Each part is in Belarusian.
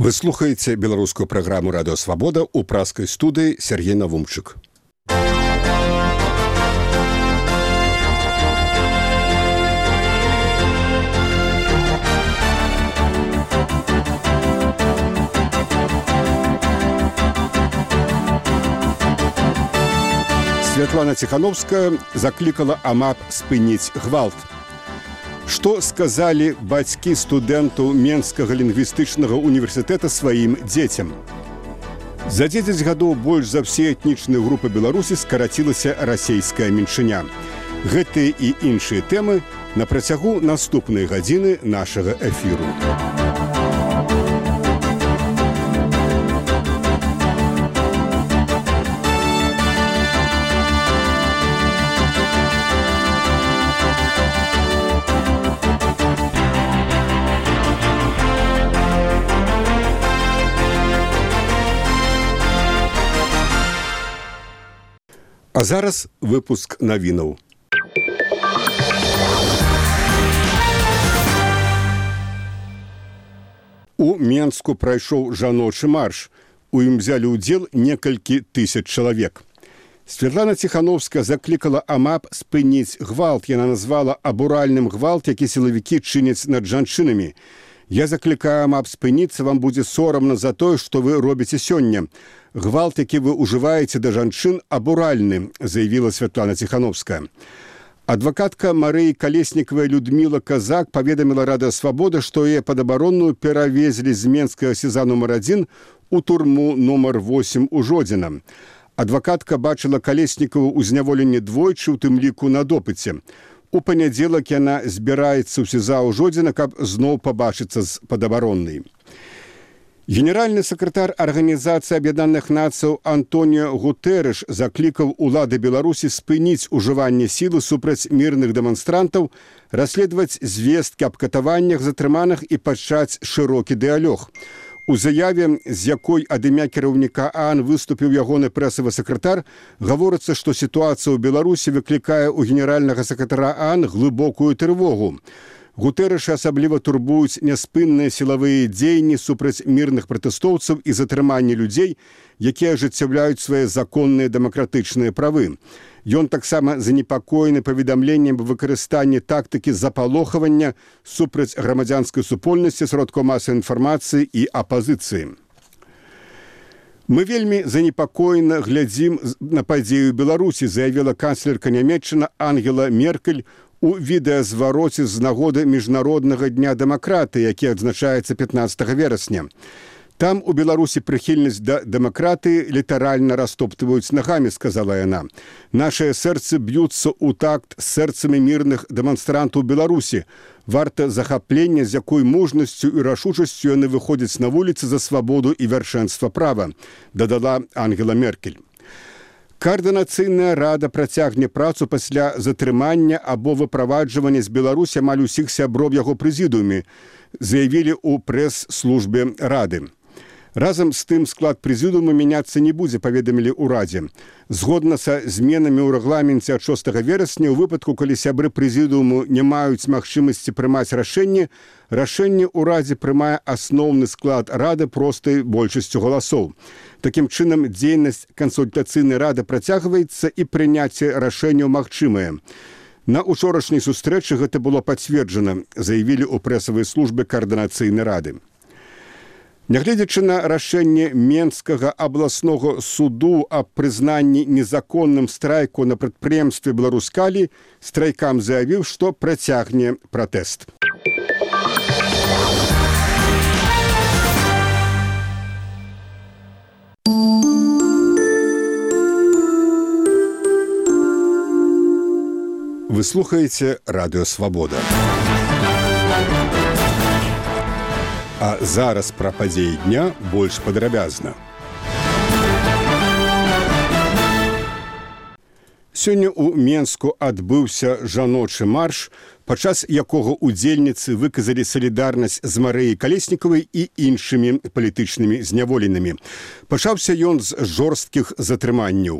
Вы слухаеце беларускую праграму «Радыё Свабода» ў праскай студыі Сергей Навумчык. Святлана Ціхановская заклікала АМАП спыніць гвалт. Што сказалі бацькі студэнтаў Менскага лінгвістычнага універсітэта сваім дзецям? За 10 гадоў больш за ўсе этнічныя групы Беларусі скарацілася расейская меншыня. Гэтыя і іншыя тэмы на працягу наступнай гадзіны нашага эфіру. А зараз выпуск навінаў. У Менску прайшоў жаночы марш. У ім взялі ўдзел некалькі тысяч чалавек. Святлана Ціхановская заклікала АМАП спыніць гвалт. Яна назвала абуральным гвалт, які сілавікі чыняць над жанчынамі. Я заклікаю АМАП спыніцца, вам будзе сорамна за тое, што вы робіце сёння. Гвалт, які вы ўжываеце да жанчын, абуральны, заявіла Святлана Ціхановская. Адвакатка Марыі Калеснікавай Людміла Казак паведаміла Радыё Свабода, што яе падабаронную перавезлі з Менскага СІЗА нумар 1 у турму нумар 8 у Жодзіна. Адвакатка бачыла Калеснікаву ў зняволенні двойчы, у тым ліку на допыце. У панядзелак яна збіраецца ў СІЗА ў Жодзіна, каб зноў пабачыцца з падабароннай. Генеральны сакратар Арганізацыі Аб'яднаных Нацыяў Антоніо Гутэрэш заклікаў улады Беларусі спыніць ужыванне сілы супраць мірных дэманстрантаў, расследаваць звесткі аб катаваннях затрыманых і пачаць шырокі дыялог. У заяве, з якой ад імя кіраўніка ААН выступіў ягоны прэсавы сакратар, гаворыцца, што сітуацыя ў Беларусі выклікае ў генеральнага сакратара ААН глыбокую трывогу. Гутэрэша асабліва турбуюць няспынныя сілавыя дзеянні супраць мірных пратэстоўцаў і затрыманне людзей, якія ажыццяўляюць свае законныя дэмакратычныя правы. Ён таксама занепакоены паведамленнем аб выкарыстанні тактыкі запалохавання супраць грамадзянскай супольнасці, сродкаў масавай інфармацыі і апазіцыі. Мы вельмі занепакоена глядзім на падзею Беларусі, заявіла канцлерка Нямецчыны Ангела Меркель у відэазвароце з нагоды Міжнароднага дня дэмакратыі, які адзначаецца 15 верасня. Там у Беларусі прыхільнасць да дэмакратыі літаральна растоптваюць нагамі, сказала яна. Нашыя сэрцы б'юцца ў такт з сэрцамі мірных дэманстрантаў Беларусі. Варта захаплення, з якой мужнасцю і рашучасцю яны выходзяць на вуліцы за свабоду і вяршэнства права, дадала Ангела Меркель. Каардынацыйная рада працягне працу пасля затрымання або выправаджвання з Беларусі амаль усіх сяброў яго прэзідыуме, заявілі ў прэс-службе рады. Разам з тым склад прэзідыума мяняцца не будзе, паведамілі ў радзе. Згодна са зменамі ў рэгламенце ад 6 верасня, у выпадку, калі сябры прэзідыуму не маюць магчымасці прымаць рашэнне, рашэнне ў радзе прымае асноўны склад рады простай большасцю галасоў. Такім чынам, дзейнасць кансультацыйнай рады працягваецца і прыняцце рашэнняў магчымае. На учорашняй сустрэчы гэта было пацверджана, заявілі ў прэсавай службе каардынацыйнай рады. Нягледзячы на рашэнне Менскага абласнога суду аб прызнанні незаконным страйку на прадпрыемстве Беларускалі, страйкам заявіў, што працягне пратэст. Вы слухаеце Радыё Свабода. А зараз пра падзеі дня больш падрабязна. Сёння ў Менску адбыўся жаночы марш, падчас якога ўдзельніцы выказалі салідарнасць з Марыяй Калеснікавай і іншымі палітычнымі зняволенымі. Пачаўся ён з жорсткіх затрыманняў.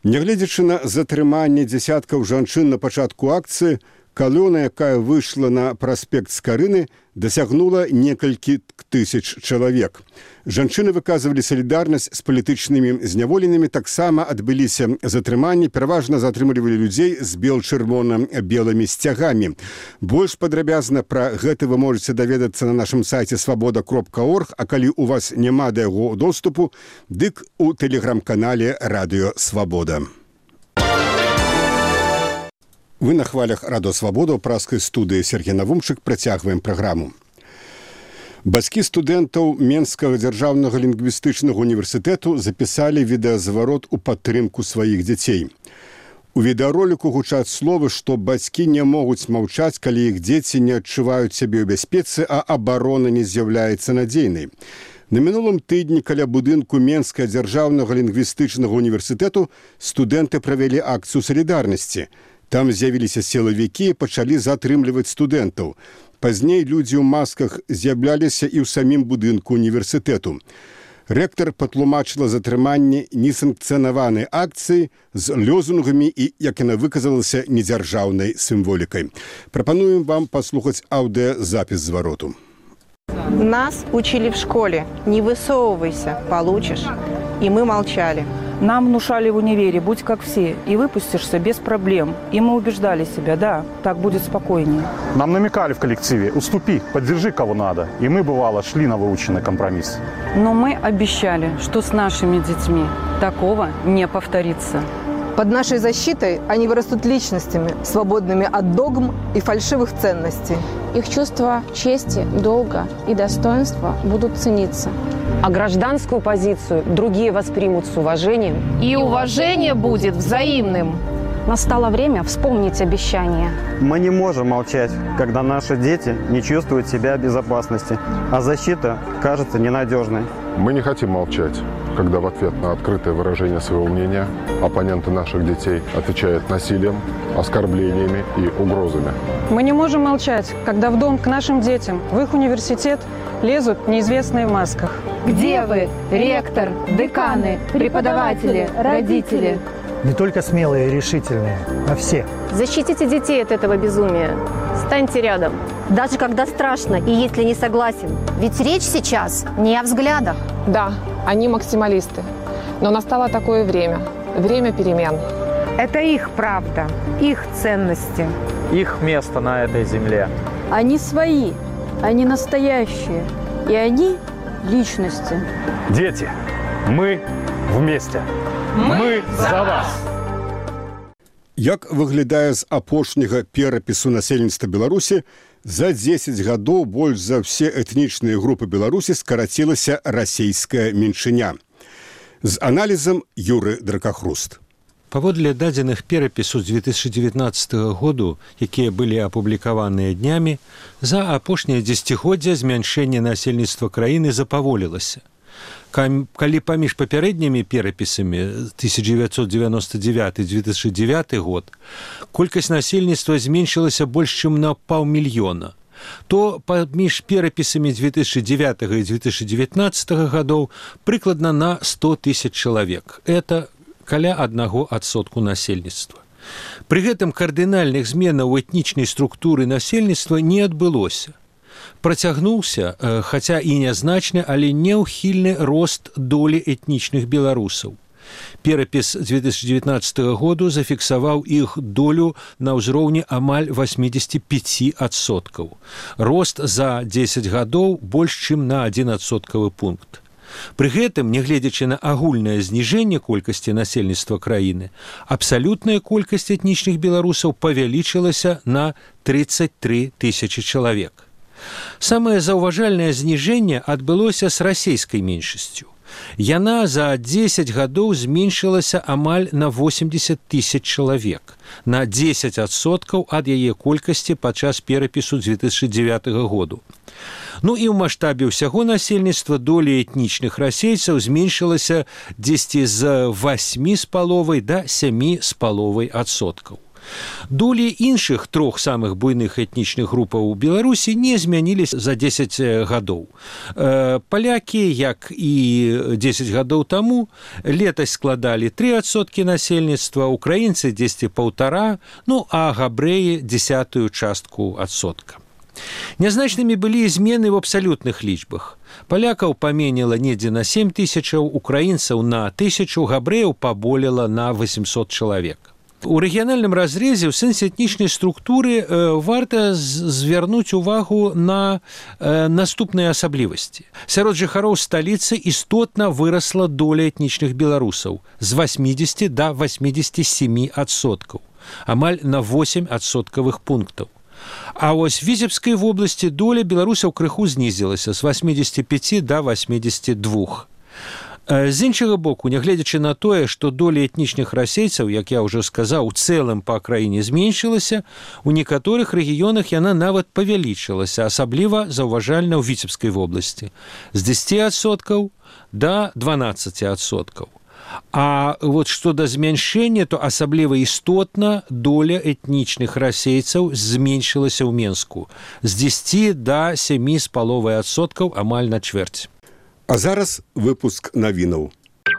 Нягледзячы на затрыманне дзясяткаў жанчын на пачатку акцыі, калона, якая выйшла на праспект Скарыны, дасягнула некалькі тысяч чалавек. Жанчыны выказвалі салідарнасць з палітычнымі зняволенымі, таксама адбыліся затрыманні, пераважна затрымлівалі людзей з бел-чырвона-белымі сцягамі. Больш падрабязна пра гэта вы можаце даведацца на нашым сайце свабода.орг, а калі у вас няма да яго доступу, дык у тэлеграм-канале Радыё Свабода. Вы на хвалях Радыё Свабода ў праскай студыі Сергей Навумчык працягваем праграму. Бацькі студэнтаў Менскага дзяржаўнага лінгвістычнага універсітэту запісалі відэазварот у падтрымку сваіх дзяцей. У відэароліку гучаць словы, што бацькі не могуць маўчаць, калі іх дзеці не адчуваюць сябе ў бяспецы, а абарона не з'яўляецца надзейнай. На мінулым тыдні каля будынку Менскага дзяржаўнага лінгвістычнага універсітэту студэнты правялі акцыю салідарнасці. Там з'явіліся сілавікі і пачалі затрымліваць студэнтаў. Пазней людзі ў масках з'яўляліся і ў самім будынку універсітэту. Рэктар патлумачыла затрыманне несанкцыянаванай акцыі з лёзунгамі і, як яна выказалася, недзяржаўнай сімволікай. Прапануем вам паслухаць аўдыёзапіс звароту. Нас учили в школе. Не высовывайся, получишь. И мы молчали. Нам внушали в универе, будь как все, и выпустишься без проблем. И мы убеждали себя, да, так будет спокойнее. Нам намекали в коллективе, уступи, поддержи кого надо. И мы, бывало, шли на выученный компромисс. Но мы обещали, что с нашими детьми такого не повторится. Под нашей защитой они вырастут личностями, свободными от догм и фальшивых ценностей. Их чувства чести, долга и достоинства будут цениться. А гражданскую позицию другие воспримут с уважением. И уважение будет взаимным. Настало время вспомнить обещания. Мы не можем молчать, когда наши дети не чувствуют себя в безопасности, а защита кажется ненадежной. Мы не хотим молчать, когда в ответ на открытое выражение своего мнения оппоненты наших детей отвечают насилием, оскорблениями и угрозами. Мы не можем молчать, когда в дом к нашим детям, в их университет, лезут неизвестные в масках. Где вы, ректор, деканы, преподаватели, родители? Не только смелые и решительные, а все. Защитите детей от этого безумия. Станьте рядом. Даже когда страшно и если не согласен. Ведь речь сейчас не о взглядах. Да, они максималисты. Но настало такое время. Время перемен. Это их правда, их ценности. Их место на этой земле. Они свои, они настоящие. И они личности. Дети, мы вместе. Мы за вас! Як выглядае з апошняга перапісу насельніцтва Беларусі, за 10 гадоў больш за ўсе этнічныя групы Беларусі скарацілася расейская меншыня. З аналізам Юры Дракахруст. Паводле дадзеных перапісу з 2019 году, якія былі апублікаваныя днямі, за апошняе дзесяцігоддзе змяншэнне насельніцтва краіны запаволілася. Калі паміж папярэднімі перапісамі 1999-2009 год колькасць насельніцтва зменшылася больш чым на 500 000, то паміж перапісамі 2009 і 2019 гадоў прыкладна на 100 000 чалавек. Это каля 1% насельніцтва. Пры гэтым кардынальных зменаў у этнічнай структуры насельніцтва не адбылося. Працягнуўся, хаця і нязначны, але няўхільны рост долі этнічных беларусаў. Перапіс 2019 году зафіксаваў іх долю на ўзроўні амаль 85%. Рост за 10 гадоў больш чым на 1% пункт. Пры гэтым, нягледзячы на агульнае зніжэнне колькасці насельніцтва краіны, абсалютная колькасць этнічных беларусаў павялічылася на 33 000 чалавек. Самае заўважальнае зніжэнне адбылося з расейскай меншасцю. Яна за 10 гадоў зменшылася амаль на 80 000 чалавек, на 10% ад яе колькасці падчас перапісу 2009 году. Ну і ў маштабе ўсяго насельніцтва доля этнічных расейцаў зменшылася дзесьці з 8,5% да 7,5%. Долі іншых трох самых буйных этнічных групаў у Беларусі не змяніліся за 10 гадоў. Палякі, як і 10 гадоў таму, летась складалі 3% насельніцтва, украінцы 10,5%, ну а габрэі 10% частку адсотка. Нязначнымі былі і змены ў абсалютных лічбах. Палякаў паменела недзе на 7 тысячаў, украінцаў на 1000, габрэяў паболела на 800 чалавек. У рэгіянальным разрэзе ў сэнсе этнічнай структуры варта звярнуць увагу на наступныя асаблівасці. Сярод жыхароў сталіцы істотна вырасла доля этнічных беларусаў з 80 да 87%, амаль на 8 адсоткавых пунктаў. А вось в Віцебскай вобласці доля беларусаў крыху знізілася з 85 да 82. З іншага боку, нягледзячы на тое, што доля этнічных расейцаў, як я ўжо сказаў, у цэлым па краіне зменшылася, у некаторых рэгіёнах яна нават павялічылася, асабліва заўважальна ў Віцебскай вобласці, з 10% да 12%. А вот што да змяншэння, то асабліва істотна доля этнічных расейцаў зменшылася ў Менску з 10 да 7,5%, амаль на чвэрць. А зараз выпуск навінаў.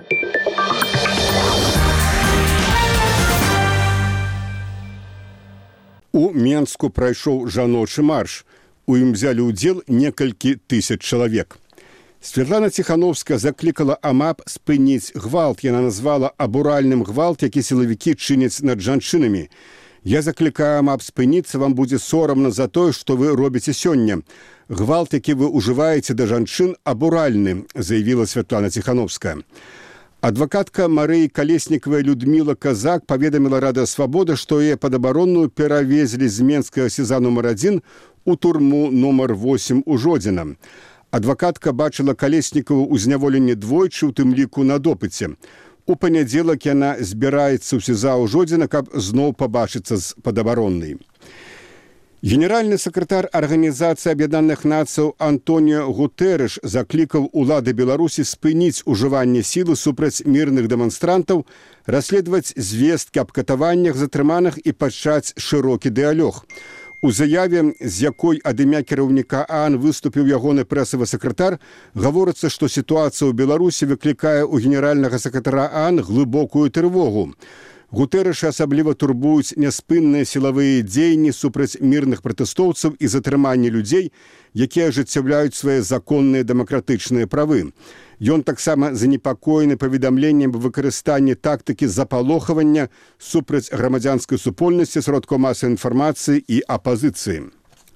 У Менску прайшоў жаночы марш. У ім взялі ўдзел некалькі тысяч чалавек. Светлана Ціхановская заклікала АМАП спыніць гвалт. Яна назвала абуральным гвалт, які сілавікі чыняць над жанчынамі. Я заклікаю АМАП спыніцца, вам будзе сорамна за тое, што вы робіце сёння. Гвалт, які вы ўжываеце да жанчын, абуральны, заявіла Светлана Ціхановская. Адвакатка Марыі Калеснікавай Людміла Казак паведаміла Радыё Свабода, што яе падабаронную перавезлі з Менскага СІЗА нумар 1 у турму нумар 8 у Жодзіна. Адвакатка бачыла Калеснікаву ў зняволенні двойчы, у тым ліку на допыце. У панядзелак яна збіраецца ў СІЗА ў Жодзіна, каб зноў пабачыцца з падабароннай. Генеральны сакратар Арганізацыі Аб'яднаных Нацыяў Антоніо Гутэрэш заклікаў улады Беларусі спыніць ужыванне сілы супраць мірных дэманстрантаў, расследаваць звесткі аб катаваннях затрыманых і пачаць шырокі дыялог. У заяве, з якой ад імя кіраўніка ААН выступіў ягоны прэсавы сакратар, гаворыцца, што сітуацыя ў Беларусі выклікае ў генеральнага сакратара ААН глыбокую трывогу. Гутэрэша асабліва турбуюць няспынныя сілавыя дзеянні супраць мірных пратэстоўцаў і затрыманні людзей, якія ажыццяўляюць свае законныя дэмакратычныя правы. Ён таксама занепакоены паведамленнем аб выкарыстанні тактыкі запалохавання супраць грамадзянскай супольнасці, сродкаў масавай інфармацыі і апазіцыі.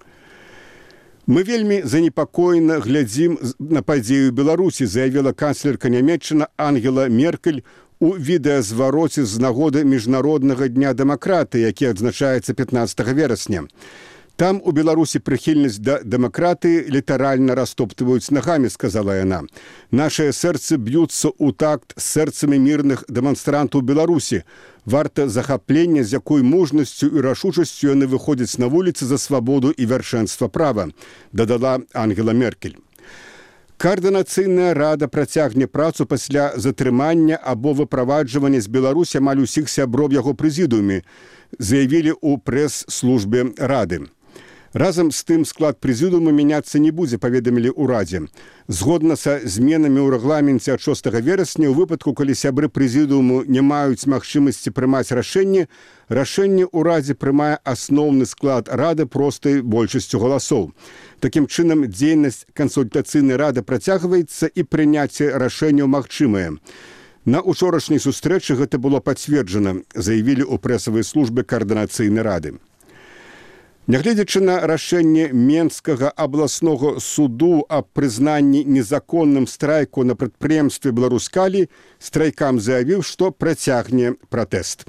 Мы вельмі занепакоена глядзім на падзею Беларусі, заявіла канцлерка Нямецчына Ангела Меркель у відэазвароце з нагоды Міжнароднага дня дэмакратыі, які адзначаецца 15 верасня. Там у Беларусі прыхільнасць да дэмакратыі літаральна растоптваюць нагамі, сказала яна. Нашыя сэрцы б'юцца ў такт з сэрцамі мірных дэманстрантаў Беларусі. Варта захаплення, з якой мужнасцю і рашучасцю яны выходзяць на вуліцы за свабоду і вяршэнства права, дадала Ангела Меркель. Каардынацыйная рада працягне працу пасля затрымання або выправаджвання з Беларусі амаль усіх сяброў яго прэзідыуме, заявілі ў прэс-службе рады. Разам з тым склад прэзідыума мяняцца не будзе, паведамілі ў радзе. Згодна са зменамі ў рэгламенце ад 6 верасня, у выпадку, калі сябры прэзідыуму не маюць магчымасці прымаць рашэнне, рашэнне ў радзе прымае асноўны склад рады простай большасцю галасоў. Такім чынам, дзейнасць кансультацыйнай рады працягваецца і прыняцце рашэнняў магчымае. На учорашняй сустрэчы гэта было пацверджана, заявілі ў прэсавай службе каардынацыйнай рады. Нягледзячы на рашэнне Менскага абласнога суду аб прызнанні незаконным страйку на прадпрыемстве Беларускалі, страйкам заявіў, што працягне пратэст.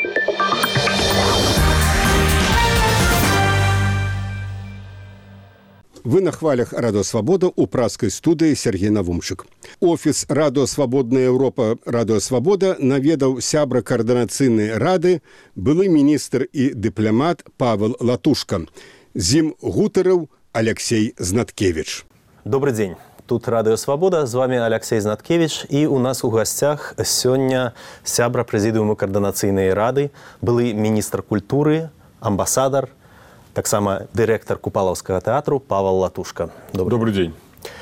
Вы на хвалях Радыё Свабода ў праскай студыі Сергей Навумчык. Офіс Радыё Свабодная Еўропа Радыё Свабода наведаў сябра каардынацыйнай рады былы міністр і дыпламат Павел Латушка. З ім гутарыў Алексей Знаткевич. Добрый день. Тут Радыё Свабода, з вами Алексей Знаткевич, і у нас у гасцях сёння сябра прэзідыуму каардынацыйнай рады, былы міністр культуры, амбасадар, таксама дырэктар Купалаўскага тэатру Павел Латушка. Добрый день.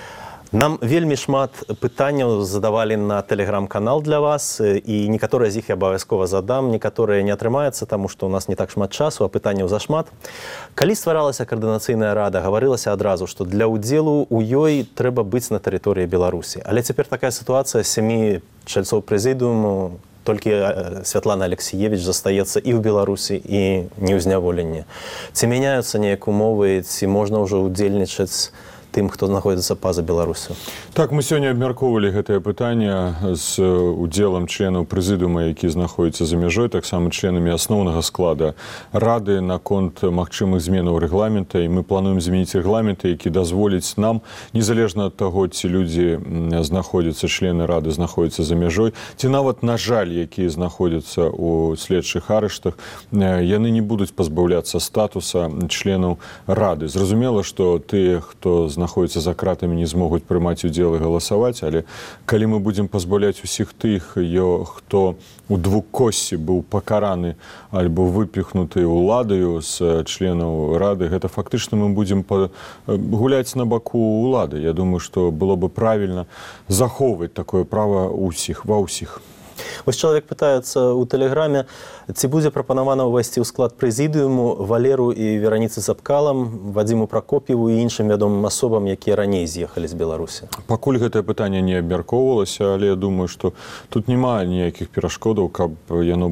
Нам вельмі шмат пытанняў задавалі на тэлеграм-канал для вас, і некаторыя з іх я абавязкова задам, некаторыя не атрымаецца, таму што ў нас не так шмат часу, а пытанняў зашмат. Калі стваралася каардынацыйная рада, гаварылася адразу, што для ўдзелу ў ёй трэба быць на тэрыторыі Беларусі. Але цяпер такая сітуацыя, 7 чальцоў прэзідыуму, толькі Святлана Алексіевіч застаецца і ў Беларусі, і не ў зняволенні. Ці мяняюцца неяк умовы, ці можна ўжо ўдзельнічаць тым, хто знаходзіцца па-за Беларусю? Так, мы сёння абмяркоўвалі гэтае пытанне з удзелам членаў прэзідыума, які знаходзяцца за мяжой, таксама членамі асноўнага склада рады наконт магчымых зменаў рэгламента, і мы плануем змяніць рэгламенты, які дазволіць нам, незалежна ад таго, ці людзі знаходзяцца, члены рады знаходзяцца за мяжой, ці нават, на жаль, якія знаходзяцца ў следчых арыштах, яны не будуць пазбаўляцца статуса членаў рады. Зразумела, што тыя, хто знаходзяцца за кратамі, не змогуць прымаць удзел і галасаваць, але калі мы будзем пазбаўляць усіх тых, хто у двукоссі быў пакараны альбо выпіхнуты ўладаю з членаў рады, гэта фактычна мы будзем гуляць на баку ўлады. Я думаю, што было бы правільна захоўваць такое права ўсіх, ва ўсіх. Вось чалавек пытаецца ў тэлеграме, ці будзе прапанавана ўвайсці ў склад прэзідыуму Валеру і Вераніцы Цапкалам, Вадзіму Пракоп'еву і іншым вядомым асобам, якія раней з'ехалі з Беларусі? Пакуль гэтае пытанне не абмяркоўвалася, але я думаю, што тут няма ніякіх перашкодаў, каб яно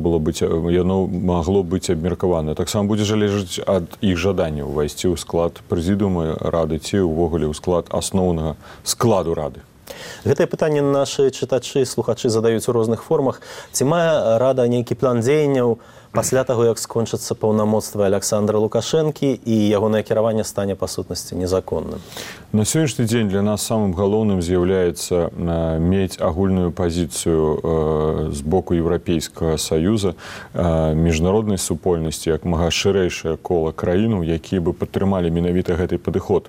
магло быць абмеркавана. Таксама будзе залежаць ад іх жадання ўвайсці ў склад прэзідыума рады ці ўвогуле ў склад асноўнага складу рады. Гэтае пытанне нашы чытачы, слухачы задаюць у розных формах. Ці мае рада нейкі план дзеянняў пасля таго, як скончацца паўнамоцтвы Александра Лукашэнкі і ягонае кіраванне стане па сутнасці незаконным? На сённяшні дзень для нас самым галоўным з'яўляецца мець агульную пазіцыю з боку Еўрапейскага Саюза, міжнароднай супольнасці, як мага шырэйшае кола краіну, якія бы падтрымалі менавіта гэты падыход.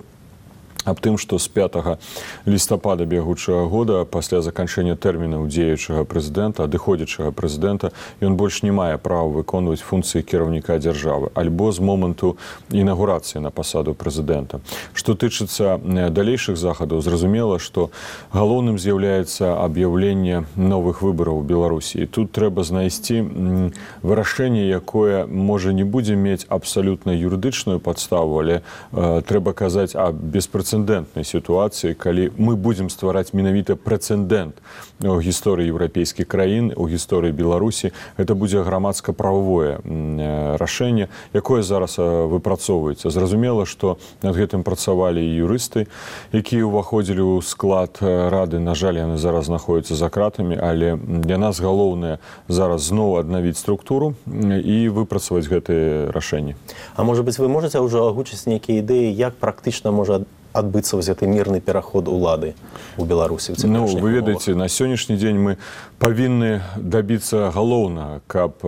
Аб тым, што з 5 лістапада бягучага года, пасля заканчэння тэрмінаў дзеючага прэзідэнта, адыходзячага прэзідэнта, ён больш не мае права выконваць функцыі кіраўніка дзяржавы, альбо з моманту інаўгурацыі на пасаду прэзідэнта. Што тычыцца далейшых захадаў, зразумела, што галоўным з'яўляецца аб'яўленне новых выбараў у Беларусі. І тут трэба знайсці вырашэнне, якое, можа, не будзе мець абсалютна юрыдычную падставу, але трэба казаць аб беспрэцэдэнтнай сітуацыі, калі мы будзем ствараць менавіта прэцэдэнт у гісторыі еўрапейскіх краін, у гісторыі Беларусі. Гэта будзе грамадска-прававое рашэнне, якое зараз выпрацоўваецца. Зразумела, што над гэтым працавалі і юрысты, якія ўваходзілі ў склад рады. На жаль, яны зараз знаходзяцца за кратамі, але для нас галоўнае зараз зноў аднавіць структуру і выпрацаваць гэтыя рашэнні. А можа быць, вы можаце ўжо агучыць нейкія ідэі, як практычна можа адбыцца вось гэты мірны пераход улады ў Беларусі? Вы ведаеце, на сённяшні дзень мы павінны дабіцца галоўнага, каб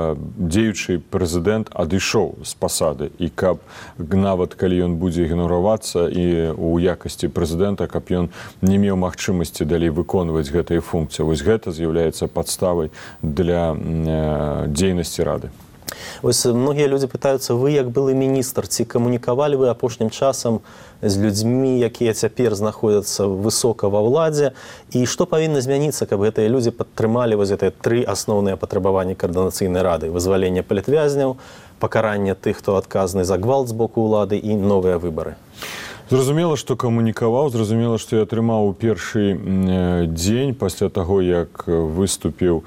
дзеючы прэзідэнт адышоў з пасады, і каб нават калі ён будзе ігнаравацца і ў якасці прэзідэнта, каб ён не меў магчымасці далей выконваць гэтыя функцыі. Вось гэта з'яўляецца падставай для дзейнасці рады. Вось многія людзі пытаюцца, вы як былы міністр, ці камунікавалі вы апошнім часам з людзьмі, якія цяпер знаходзяцца высока ва ўладзе, і што павінна змяніцца, каб гэтыя людзі падтрымалі вось гэтыя 3 асноўныя патрабаванні каардынацыйнай рады: вызваленне палітвязняў, пакаранне тых, хто адказны за гвалт з боку ўлады, і новыя выбары? Зразумела, што камунікаваў, зразумела, што я атрымаў у першы дзень пасля таго, як выступіў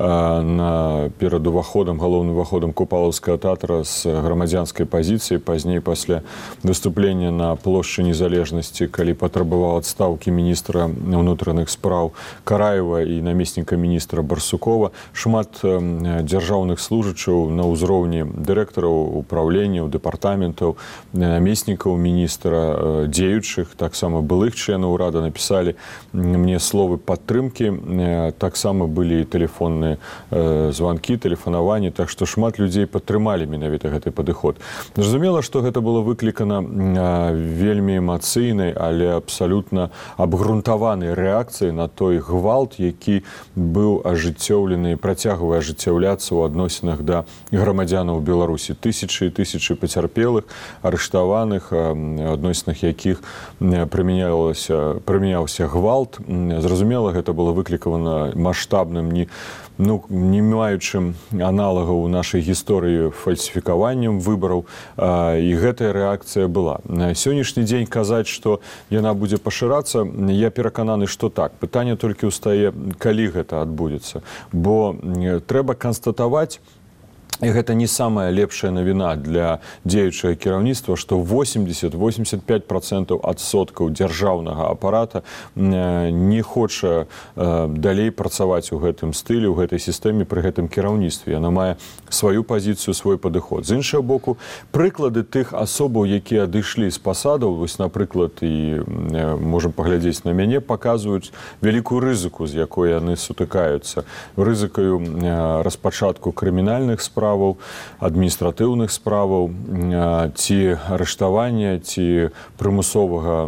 перад уваходам, галоўным уваходам Купалаўскага тэатра з грамадзянскай пазіцыі, пазней пасля выступлення на плошчы Незалежнасці, калі патрабаваў адстаўкі міністра ўнутраных спраў Караева і намесніка міністра Барсукова. Шмат дзяржаўных служачаў на ўзроўні дырэктараў, управленняў, дэпартаментаў, намеснікаў міністра дзеючых, таксама былых членаў урада напісалі мне словы падтрымкі, таксама былі тэлефонныя званкі, тэлефанаванні, так што шмат людзей падтрымалі менавіта гэты падыход. Зразумела, што гэта было выклікана вельмі эмацыйнай, але абсалютна абгрунтаванай рэакцыяй на той гвалт, які быў ажыццёўлены і працягвае ажыццяўляцца ў адносінах да грамадзянаў Беларусі. Тысячы і тысячы пацярпелых, арыштаваных, адносінах якіх прымяняўся гвалт. Зразумела, гэта было выклікана маштабным, не маючым аналагаў у нашай гісторыі фальсіфікаваннем выбараў, і гэтая рэакцыя была. На сённяшні дзень казаць, што яна будзе пашырацца, я перакананы, што так. Пытанне толькі ўстае, калі гэта адбудзецца. Бо трэба канстатаваць, і гэта не самая лепшая навіна для дзеючага кіраўніцтва, што 80-85% адсоткаў дзяржаўнага апарата не хоча далей працаваць у гэтым стылі, у гэтай сістэме пры гэтым кіраўніцтве. Яна мае сваю пазіцыю, свой падыход. З іншага боку, прыклады тых асобаў, якія адышлі з пасадаў, вось, напрыклад, і можам паглядзець на мяне, паказваюць вялікую рызыку, з якой яны сутыкаюцца. Рызыкаю распачатку крымінальных справаў, адміністратыўных справаў, ці арыштавання, ці прымусовага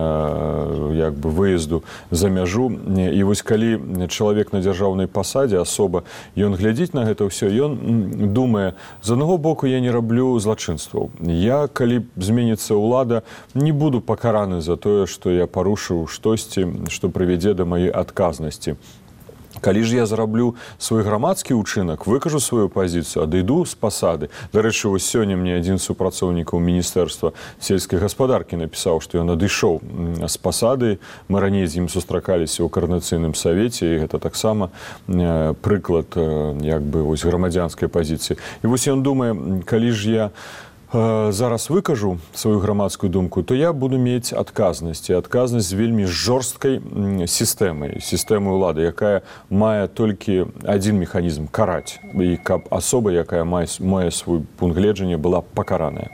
выезду за мяжу. І вось калі чалавек на дзяржаўнай пасадзе, асоба, ён глядзіць на гэта ўсё, ён думае, з аднаго боку, я не раблю злачынстваў. Я, калі зменіцца ўлада, не буду пакараны за тое, што я парушыў штосьці, што прывядзе да маёй адказнасці. Калі ж я зраблю свой грамадскі ўчынак, выкажу сваю пазіцыю, адыду з пасады. Дарэчы, вось сёння мне адзін з супрацоўнікаў Міністэрства сельскай гаспадаркі напісаў, што ён адышоў з пасады. Мы раней з ім сустракаліся ў каардынацыйным савеце, і гэта таксама прыклад грамадзянскай пазіцыі. І вось ён думае, калі ж я зараз выкажу сваю грамадскую думку, то я буду мець адказнасць. І адказнасць з вельмі жорсткай сістэмай улады, якая мае толькі адзін механізм – караць. І каб асоба, якая мае свой пункт гледжання, была пакараная.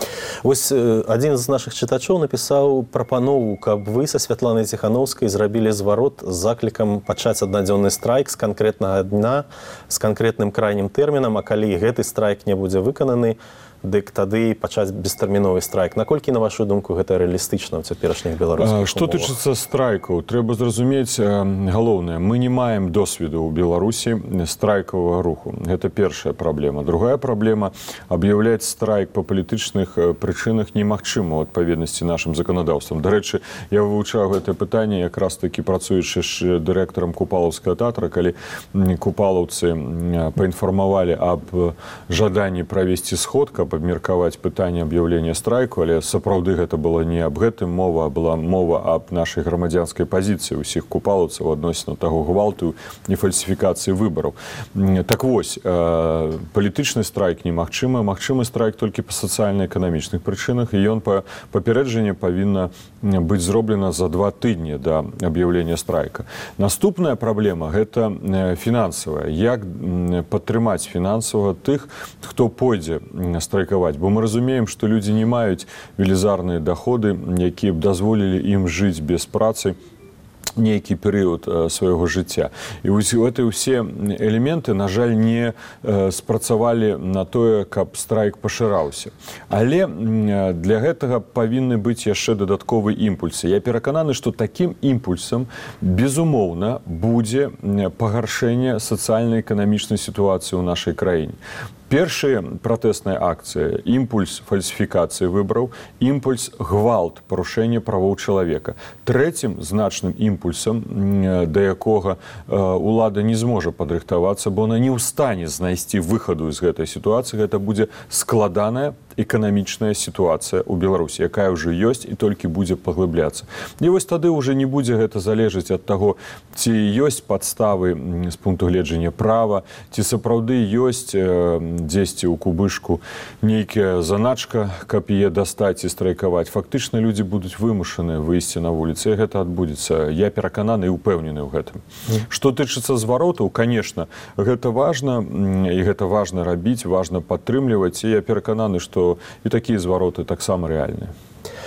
Вось адзін з нашых чытачоў напісаў прапанову, каб вы са Святланай Ціхановскай зрабілі зварот з заклікам пачаць аднадзённы страйк з канкрэтнага дня, з канкрэтным крайнім тэрмінам, а калі гэты страйк не будзе выкананы, дык тады пачаць бестэрміновы страйк. Наколькі, на вашу думку, гэта рэалістычна ў цяперашніх беларускіх умовах? Што тычыцца страйкаў, трэба зразумець галоўнае. Мы не маем досведу ў Беларусі страйкавага руху. Гэта першая праблема. Другая праблема – аб'яўляць страйк па палітычных прычынах немагчыма ў адпаведнасці нашым заканадаўствам. Дарэчы, я вывучаў гэтае пытанне якраз такі працуючы з дырэктарам Купалаўскага тэатра, калі купалаўцы паінфармавалі аб жаданні правесці сход, каб абмеркаваць пытанне аб'яўлення страйку, але сапраўды гэта было не аб гэтым мова, а была мова аб нашай грамадзянскай пазіцыі ўсіх купалаўцаў адносна таго гвалту і фальсіфікацыі выбараў. Так вось, палітычны страйк немагчымы, магчымы страйк толькі па сацыяльна-эканамічных прычынах, і ён па папярэджанні павінна быць зроблена за 2 тыдні да аб'яўлення страйка. Наступная праблема – гэта фінансавая. Як падтрымаць фінансава тых, хто пойдзе страйкаваць? Бо мы разумеем, што людзі не маюць велізарныя даходы, якія б дазволілі ім жыць без працы нейкі перыяд свайго жыцця. І вось гэтыя ўсе элементы, на жаль, не спрацавалі на тое, каб страйк пашыраўся. Але для гэтага павінны быць яшчэ дадатковы імпульсы. Я перакананы, што такім імпульсам, безумоўна, будзе пагаршэнне сацыяльна-эканамічнай сітуацыі ў нашай краіне. Першая пратэсная акцыя – імпульс фальсіфікацыі выбараў, імпульс гвалт, парушэнне правоў чалавека. Трэцім значным імпульсам, да якога ўлада не зможа падрыхтавацца, бо она не ў стане знайсці выхаду з гэтай сітуацыі, гэта будзе складаная эканамічная сітуацыя ў Беларусі, якая ўжо ёсць і толькі будзе паглыбляцца. І вось тады ўжо не будзе гэта залежаць ад таго, ці ёсць падставы з пункту гледжання права, ці сапраўды ёсць дзесьці ў кубышку нейкая заначка, каб яе дастаць і страйкаваць. Фактычна людзі будуць вымушаны выйсці на вуліцы, і гэта адбудзецца. Я перакананы і ўпэўнены ў гэтым. Што тычыцца зваротаў, конечно, гэта важна, і гэта важна рабіць, важна падтрымліваць, і я перакананы, што і такія звароты таксама рэальныя.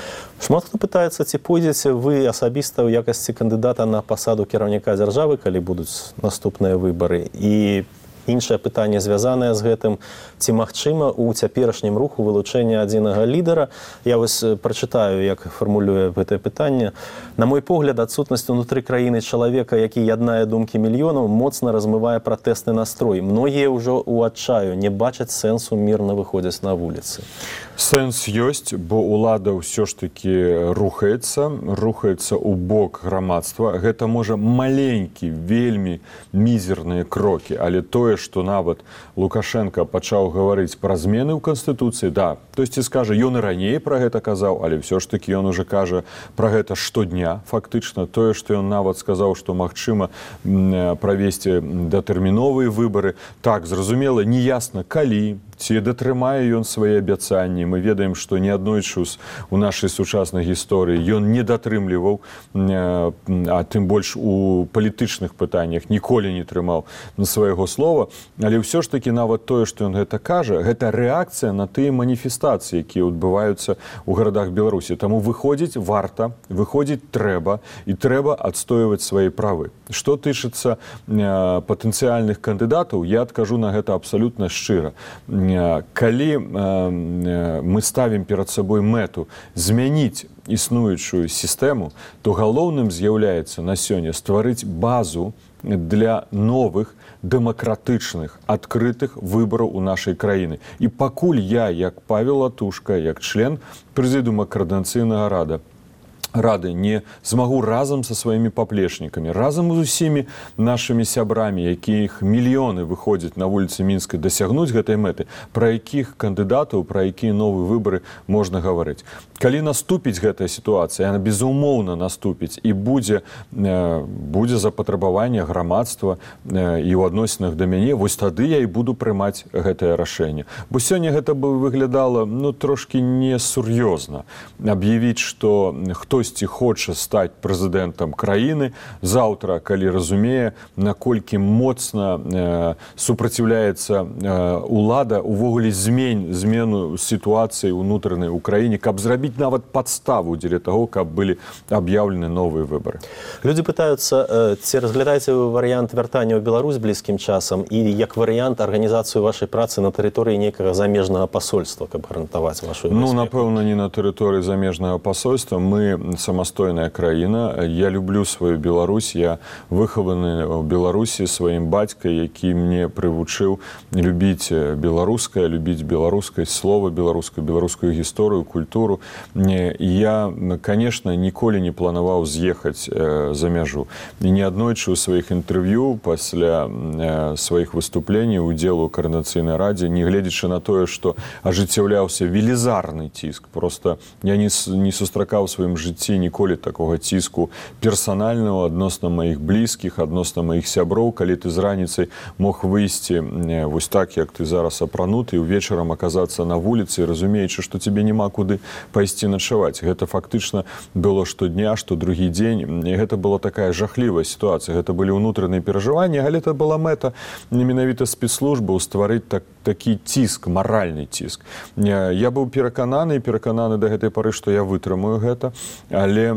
Шмат хто пытаецца, ці пойдзеце вы асабіста ў якасці кандыдата на пасаду кіраўніка дзяржавы, калі будуць наступныя выбары. І іншае пытанне, звязанае з гэтым, ці магчыма ў цяперашнім руху вылучэнне адзінага лідара. Я вось прачытаю, як фармулюе гэтае пытанне. На мой погляд, адсутнасць унутры краіны чалавека, які яднае думкі мільёнаў, моцна размывае пратэсны настрой. Многія ўжо ў адчаю не бачаць сэнсу мірна выходзяць на вуліцы. Сэнс ёсць, бо ўлада ўсё ж такі рухаецца ў бок грамадства. Гэта можа маленькі, вельмі мізерныя крокі, але тое, што нават Лукашенко пачаў гаварыць пра змены ў Канстытуцыі, да, хтосьці скажа, ён і раней пра гэта казаў, але ўсё ж такі ён уже кажа пра гэта штодня, фактычна. Тое, што ён нават сказаў, што магчыма правесці датэрміновыя выбары. Так, зразумела, неясна калі, ці датрымае ён свае абяцанні. Мы ведаем, што неаднойчы у нашай сучаснай гісторыі ён не датрымліваў, а тым больш у палітычных пытаннях ніколі не трымаў свайго слова. Але ўсё ж такі нават тое, што ён гэта кажа, гэта рэакцыя на тыя маніфестацыі, якія адбываюцца ў гарадах Беларусі. Таму выходзіць варта, выходзіць трэба, і трэба адстойваць свае правы. Што тычыцца патэнцыяльных кандыдатаў, я адкажу на гэта абсалютна шчыра. Калі мы ставім перад сабой мэту змяніць існуючую сістэму, то галоўным з'яўляецца на сёння стварыць базу для новых дэмакратычных, адкрытых выбараў у нашай краіны. І пакуль я, як Павел Латушка, як член прэзідыума Коордынацыйнага рады не змагу разам са сваімі паплечнікамі, разам з усімі нашымі сябрамі, якіх мільёны выходзяць на вуліцы Мінскай, дасягнуць гэтай мэты, пра якіх кандыдатаў, пра якія новыя выбары можна гаварыць. Калі наступіць гэтая сітуацыя, яна безумоўна наступіць, і будзе запатрабаванне грамадства і ў адносінах да мяне, вось тады я і буду прымаць гэтае рашэнне. Бо сёння гэта бы выглядала трошкі несур'ёзна. Аб'явіць, што хтосьці хоча стаць прэзідэнтам краіны, заўтра, калі разумее, наколькі моцна супраціўляецца ўлада, увогуле змену сітуацыі ўнутранай у краіне, каб зрабіць нават падставу дзеля таго, каб былі аб'яўлены новыя выбары. Людзі пытаюцца, ці разглядаеце вы варыянт вяртання ў Беларусь блізкім часам і як варыянт арганізацыю вашай працы на тэрыторыі нейкага замежнага пасольства, каб гарантаваць вашу бяспеку? Напэўна, не на тэрыторыі замежнага пасольства. Мы самастойная краіна. Я люблю сваю Беларусь. Я выхаваны ў Беларусі сваім бацькай, які мне прывучыў любіць беларускае, любіць беларускае слова, беларускую гісторыю, культуру. Я, конечно, ніколі не планаваў з'ехаць за мяжу. І неаднойчы ў сваіх інтэрв'ю пасля сваіх выступленняў удзелу ў Коордынацыйнай радзе, не гледзячы на тое, што ажыццяўляўся велізарны ціск. Просто я не сустракаў у сваім жыцці ніколі такога ціску персанальнага адносна маіх блізкіх, адносна маіх сяброў, калі ты з раніцай мог выйсці вось так, як ты зараз апрануты, і ўвечарам аказацца на вуліцы, разумеючы, што тебе няма куды пайсці начаваць. Гэта фактычна было штодня, што другі дзень. І гэта была такая жахлівая сітуацыя. Гэта былі ўнутраныя перажыванні, але гэта была мэта менавіта спецслужбаў стварыць такі ціск, маральны ціск. Я быў перакананы да гэтай пары, што я вытрымаю гэта, але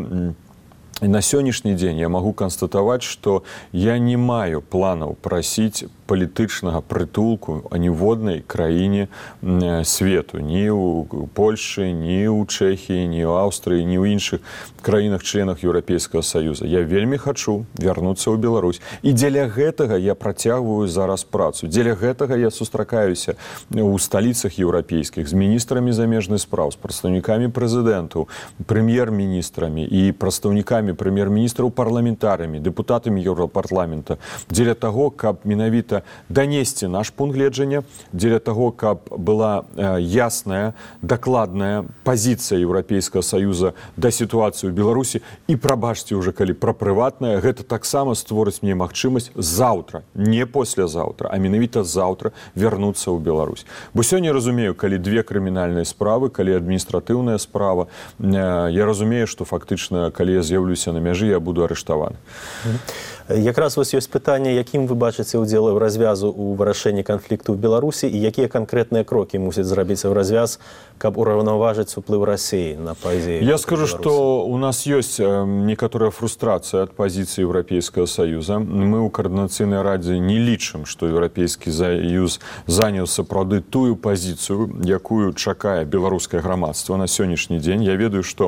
на сённяшні дзень я магу канстатаваць, што я не маю планаў прасіць палітычнага прытулку аніводнай краіне свету. Ні ў Польшчы, ні ў Чэхіі, ні ў Аўстрыі, ні ў іншых краінах-членах Еўрапейскага Саюза. Я вельмі хачу вярнуцца ў Беларусь. І дзеля гэтага я працягваю зараз працу. Дзеля гэтага я сустракаюся ў сталіцах еўрапейскіх з міністрамі замежных спраў, з прадстаўнікамі прэзідэнтаў, прэм'ер-міністрамі і прадстаўнікамі прэм'ер-міністраў, парламентарамі, дэпутатамі Еўрапарламента. Дзеля таго, каб менавіта данесці наш пункт гледжання, дзеля таго, каб была ясная, дакладная пазіцыя Еўрапейскага Саюза да сітуацыі ў Беларусі. І прабачце ўжо, калі пра прыватнае, гэта таксама створыць мне магчымасць заўтра, не паслязаўтра, а менавіта заўтра вярнуцца ў Беларусь. Бо сёння разумею, калі две крымінальныя справы, калі адміністратыўная справа, я разумею, што фактычна, калі я з'яўлюся знаходжуся на мяжы, я буду арыштаваны. Якраз вось ёсць пытанне, якім вы бачыце ўдзел ў развязу ў вырашэнні канфлікту ў Беларусі і якія канкрэтныя крокі мусяць зрабіць развяз, каб ураўнаважыць уплыў России на пазіцыю? Я скажу, что у нас есть некоторая фрустрация от позиции Европейского Союза. Мы у Координационной Раде не лічым, что Европейский Союз занял сапраўды тую позицию, якую чакае беларускае грамадства на сённяшні дзень. Я ведаю, что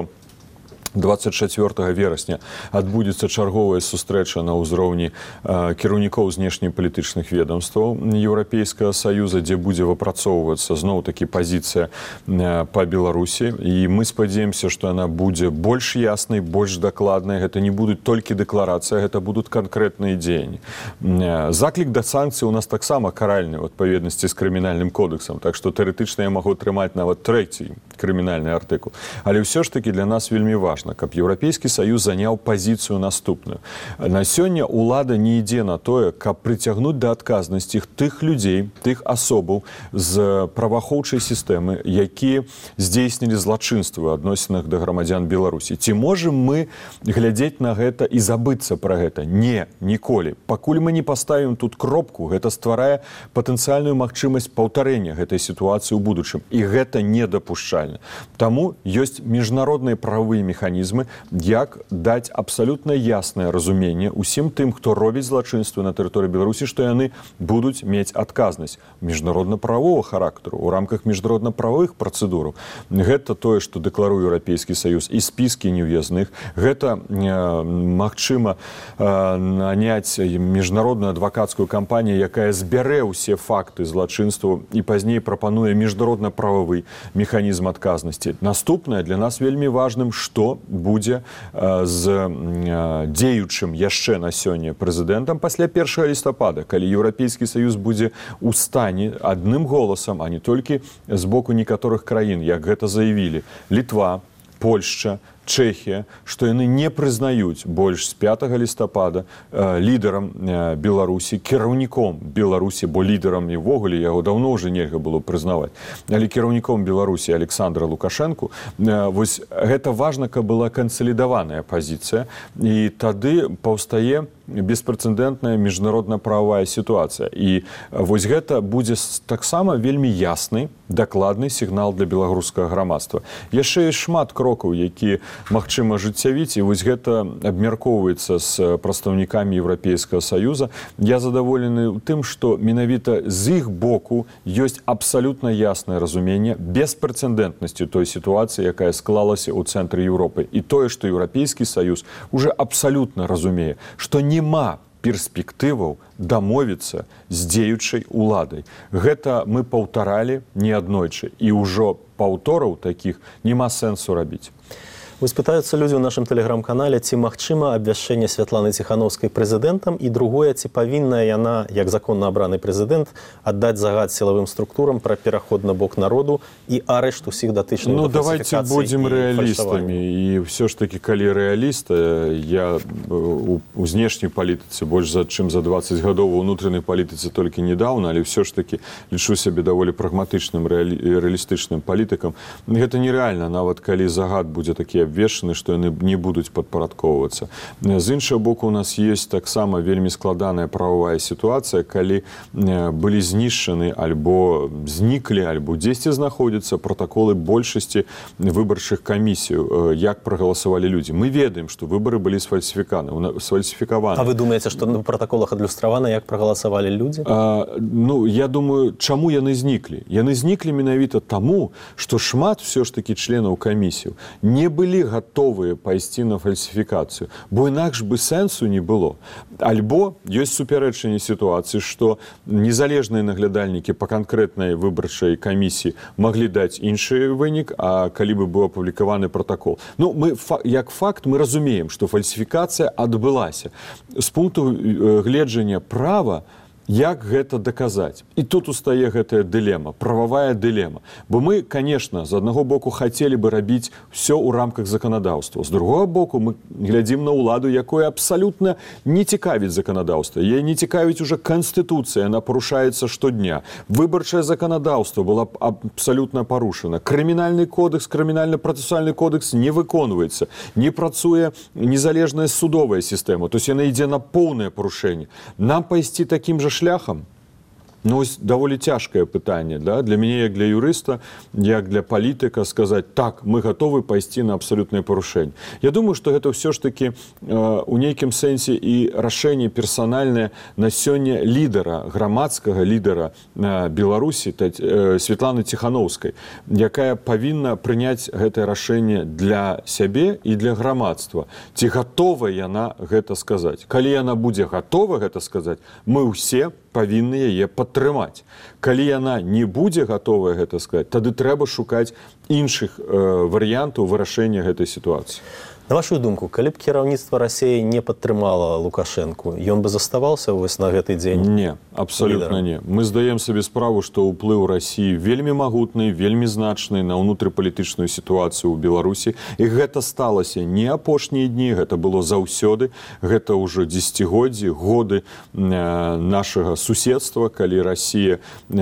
24 верасня адбудзецца чарговая сустрэча на ўзроўні кіраўнікоў знешнепалітычных ведомстваў Еўрапейскага Саюза, дзе будзе выпрацоўвацца зноў-такі пазіцыя па Беларусі. І мы спадзяемся, што яна будзе больш яснай, больш дакладнай. Гэта не будуць толькі дэкларацыі, гэта будуць канкрэтныя дзеянні. Заклік да санкцый у нас таксама каральны ў адпаведнасці з крымінальным кодексам, так што тэарэтычна я магу атрымаць нават 3-й крымінальны артыкул. Але ўсё ж такі для нас вельмі важна, каб Еўрапейскі Саюз заняў пазіцыю наступную. На сёння ўлада не ідзе на тое, каб прыцягнуць да адказнасці тых людзей, тых асобаў з праваахоўчай сістэмы, якія здзейснілі злачынствы ў адносінах да грамадзян Беларусі. Ці можам мы глядзець на гэта і забыцца пра гэта? Не, ніколі. Пакуль мы не паставім тут кропку, гэта стварае патэнцыяльную магчымасць паўтарэння гэтай сітуацыі ў будучым. І гэта недапушчальна. Таму ёсць міжнародныя правовыя механізмы, як даць абсалютна яснае разуменне ўсім тым, хто робіць злачынствы на тэрыторыі Беларусі, што яны будуць мець адказнасць міжнародна-правового характару ў рамках міжнародна-правовых працэдураў. Гэта тое, што дэкларуе Еўрапейскі Саюз, і спіскі неўязных. Гэта магчыма наняць міжнародную адвакацкую кампанію, якая збярэ ўсе факты злачынстваў і пазней прапануе міжнародна-правовы механізм адказнасці. Наступнае для нас вельмі важным, што будзе з дзеючым яшчэ на сёння прэзідэнтам пасля 1 лістапада, калі Еўрапейскі Саюз будзе ў стане адным голасам, а не толькі з боку некаторых краін, як гэта заявілі Літва, Польшча, Чэхія, што яны не прызнаюць больш з 5 лістапада лідарам Беларусі, кіраўніком Беларусі, бо лідарам увогуле яго даўно ўжо нельга было прызнаваць, але кіраўніком Беларусі Александра Лукашэнку. Вось гэта важна, каб была кансалідаваная пазіцыя, і тады паўстае беспрэцэдэнтная міжнародна-прававая сітуацыя. І вось гэта будзе таксама вельмі ясны, дакладны сігнал для беларускага грамадства. Яшчэ ёсць шмат крокаў, якія магчыма ажыццявіць, і вось гэта абмяркоўваецца з прадстаўнікамі Еўрапейскага Саюза. Я задаволены тым, што менавіта з іх боку ёсць абсалютна яснае разуменне беспрэцэдэнтнасці той сітуацыі, якая склалася ў цэнтры Еўропы. І тое, што Еўрапейскі Саюз уже абсалютна разумее, што няма перспектываў дамовіцца з дзеючай уладай. Гэта мы паўтаралі неаднойчы, і ўжо паўтораў такіх няма сэнсу рабіць. Вось пытаюцца людзі ў нашым тэлеграм-канале, ці магчыма абвяшчэнне Святланы Ціхановскай прэзідэнтам, і другое, ці павінная яна, як законна абраны прэзідэнт, аддаць загад сілавым структурам пра пераход на бок народу і арышт усіх датычных да фальсіфікацый. Давайте будзем рэалістамі. І ўсё ж такі, калі рэаліст, я у знешняй палітыцы больш чым за 20 гадоў, у ўнутранай палітыцы толькі недаўна, але ўсё ж такі лічу сябе даволі прагматычным, рэалістычным палітыкам. Гэта нерэальна, нават калі загад будзе такі абвешчаны, што яны не будуць падпарадковвацца. З іншага боку, у нас ёсць таксама вельмі складаная правовая сітуацыя, калі былі знішчаны альбо зніклі, альбо дзесьці знаходзяцца пратаколы большасці выбарчых камісій, як прагаласавалі людзі. Мы ведаем, што выбары былі сфальсіфікаваны. А вы думаеце, што на пратаколах адлюстравана, як прагаласавалі людзі? Я думаю, чаму яны зніклі? Яны зніклі менавіта таму, што шмат все ж такі членаў камісіяў не былі гатовыя пайсці на фальсіфікацыю, бо інакш бы сэнсу не было. Альбо ёсць супярэчанне сітуацыі, што незалежныя наглядальнікі па канкрэтнай выбарчай камісіі маглі даць іншы вынік, а калі бы быў апублікаваны пратакол. Мы, як факт, мы разумеем, што фальсіфікацыя адбылася. З пункту гледжання права Як гэта даказаць? І тут устае гэтая дылема, прававая дылема. Бо мы, конечно, з аднаго боку хацелі бы рабіць все ў рамках заканадаўства. З другого боку мы глядзім на ўладу, якое абсалютна не цікавіць заканадаўства. Яе не цікавіць уже Канстытуцыя, яна парушаецца штодня. Выбарчае заканадаўства было абсалютна парушана. Крымінальны кодекс, крымінальна-працэсуальны кодекс не выконваецца. Не працуе незалежная судовая сістэма. То есть яна ідзе на поўнае парушэнне. Нам пайсці такім жа шляхам? Ну, ось даволі цяжкае пытанне, да? Для мяне, як для юрыста, як для палітыка, сказаць, так, мы гатовы пайсці на абсалютнае парушэнне. Я думаю, што гэта ўсё ж такі у нейкім сэнсе і рашэнне персанальнае на сёння лідара, грамадскага лідара Беларусі, Светланы Ціханаўскай, якая павінна прыняць гэтае рашэнне для сябе і для грамадства. Ці гатова яна гэта сказаць? Калі яна будзе гатова гэта сказаць, мы ўсе павінны яе падтрымаць. Калі яна не будзе гатовая гэта сказаць, тады трэба шукаць іншых варыянтаў вырашэння гэтай сітуацыі. На вашу думку, калі б кіраўніцтва Расіі не падтрымала Лукашэнку, ён бы заставаўся вось на гэты дзень? Не, абсолютно не. Мы здаем сабе справу, што ўплыў Расіі вельмі магутны, вельмі значны на ўнутрыпалітычную сітуацыю ў Беларусі. І гэта сталася не апошнія дні, гэта было заўсёды. Гэта ўжо дзесяцігоддзі, годы нашага суседства, калі Расія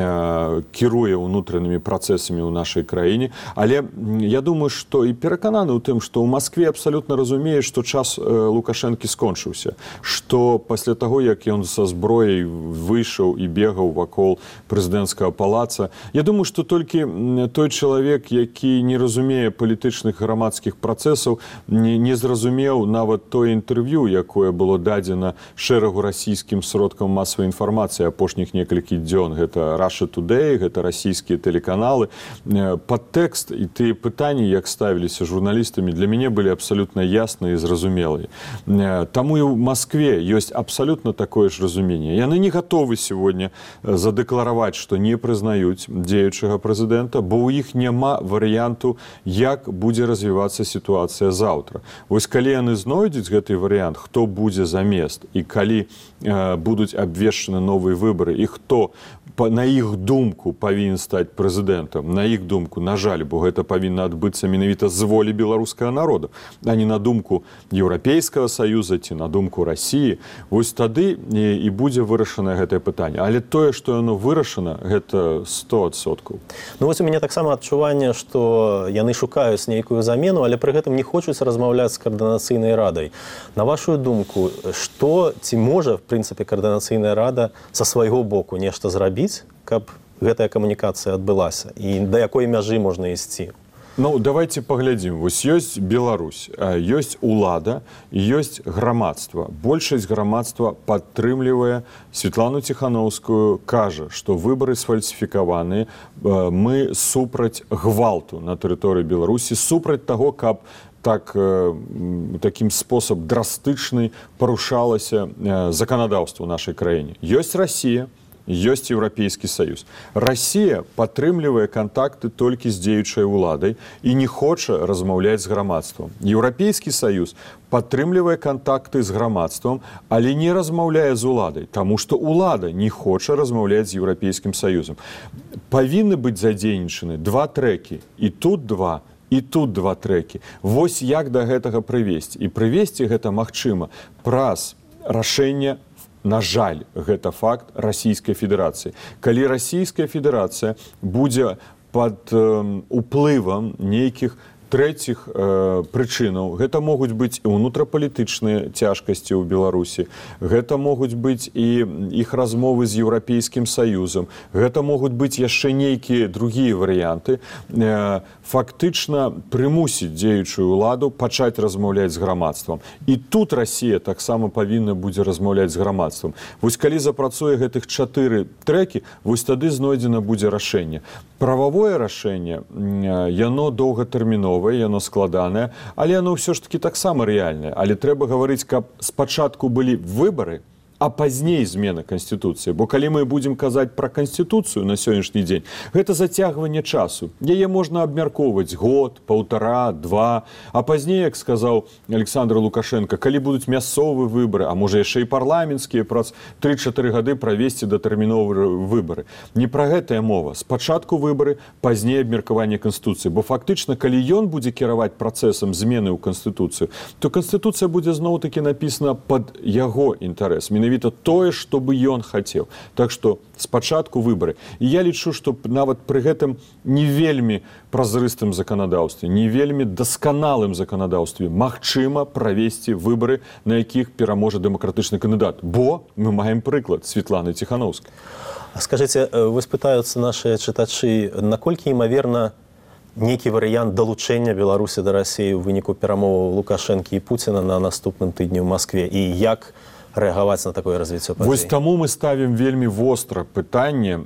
кіруе ўнутранымі працэсамі ў нашай краіне. Але я думаю, што і перакананы ў тым, што ў Маскве абсолютно разумее, што час Лукашэнкі скончыўся, што пасля таго, як ён са зброяй выйшаў і бегаў вакол прэзідэнцкага палаца, я думаю, што толькі той чалавек, які не разумее палітычных грамадскіх працэсаў, не зразумеў нават тое інтэрв'ю, якое было дадзена шэрагу расійскім сродкам масавай інфармацыі апошніх некалькі дзён. Гэта Russia Today, гэта расійскія тэлеканалы. Падтэкст і тыя пытанні, як ставіліся журналістамі, для мяне былі абсолютно ясныя і зразумелыя. Таму і ў Маскве ёсць абсалютна такое ж разуменне. Яны не гатовы сегодня задэклараваць, што не прызнаюць дзеючага прэзідэнта, бо ў іх няма варыянту, як будзе развівацца сітуацыя заўтра. Вось калі яны знойдуць гэты варыянт, хто будзе замест, і калі будуць абвешчаны новыя выбары, і хто на іх думку павінен стаць прэзідэнтам, на іх думку, на жаль, бо гэта павінна адбыцца менавіта з волі беларускага народа, а не на думку Еўрапейскага саюза ці на думку Расіі, вось тады і будзе вырашана гэтае пытанне. Але тое, што яно вырашана, гэта 100%. Ну вось у мяне таксама адчуванне, што яны шукаюць нейкую замену, але пры гэтым не хочуць размаўляць з каардынацыйнай радай. На вашу думку, што ці можа, в прынцыпе, каардынацыйная рада са свайго боку нешта зрабіць, каб гэтая камунікацыя адбылася? І да якой мяжы можна ісці? Ну, давайте паглядзім. Вось ёсць Беларусь, ёсць улада, ёсць грамадства. Большасць грамадства падтрымлівае Светлану Ціханаўскую, кажа, што выбары сфальсіфікаваныя, мы супраць гвалту на тэрыторыі Беларусі, супраць таго, каб такім спосаб драстычны парушалася заканадаўства ў нашай краіне. Ёсць Расія, ёсць Еўрапейскі саюз. Расія падтрымлівае кантакты толькі з дзеючай уладай і не хоча размаўляць з грамадствам. Еўрапейскі саюз падтрымлівае кантакты з грамадствам, але не размаўляе з уладай, таму што улада не хоча размаўляць з Еўрапейскім саюзам. Павінны быць задзейнічаны два трэкі, і тут два, і тут два трэкі. Вось як да гэтага прывесці. І прывесці гэта магчыма праз рашэнне, на жаль, гэта факт Расійскай Федэрацыі. Калі Расійская Федэрацыя будзе пад уплывам нейкіх трэціх прычынаў, гэта могуць быць і ўнутрапалітычныя цяжкасці ў Беларусі, гэта могуць быць і іх размовы з Еўрапейскім саюзам, гэта могуць быць яшчэ нейкія другія варыянты, фактычна прымусіць дзеючую ўладу пачаць размаўляць з грамадствам. І тут Расія таксама павінна будзе размаўляць з грамадствам. Вось калі запрацуе гэтых 4 трэкі, вось тады знойдзена будзе рашэнне. Прававое рашэнне, яно доўгатэрміновае, яно складанае, але яно ўсё ж таки таксама рэальнае. Але трэба гаварыць, каб спачатку былі выбары, а пазней змена Конституцыі. Бо калі мы будзем казаць пра Конституцыю на сённяшні дзень, гэта зацягванне часу. Яе можна абмяркоўваць год, паўтара, два, а пазней, як сказаў Александр Лукашенко, калі будуць мясцовыя выбары, а можа яшчэ і парламенцкія, праз 3-4 гады правесці датэрміновыя выбары. Не пра гэтая мова. Спачатку выбары, пазней абмеркаванне Конституцыі. Бо фактычна, калі ён будзе кіраваць працэсам змены ў Конституцыю, то Конституцыя будзе зноў-такі напісана пад яго інтарэс. Менавіта тое, што бы ён хацеў. Так што спачатку выбары. І я лічу, што нават пры гэтым не вельмі празрыстым заканадаўстве, не вельмі дасканалым заканадаўстве магчыма правесці выбары, на якіх пераможа дэмакратычны кандыдат. Бо мы маем прыклад Светланы Ціханаўскай. Скажыце, вось пытаюцца нашыя чытачы, наколькі імаверна нейкі варыянт далучэння Беларусі да Расіі ў выніку перамоваў Лукашэнкі і Пуціна на наступным тыдні ў Маскве, і як рэагаваць на такое развіццё падзей? Вось таму мы ставім вельмі востра пытанне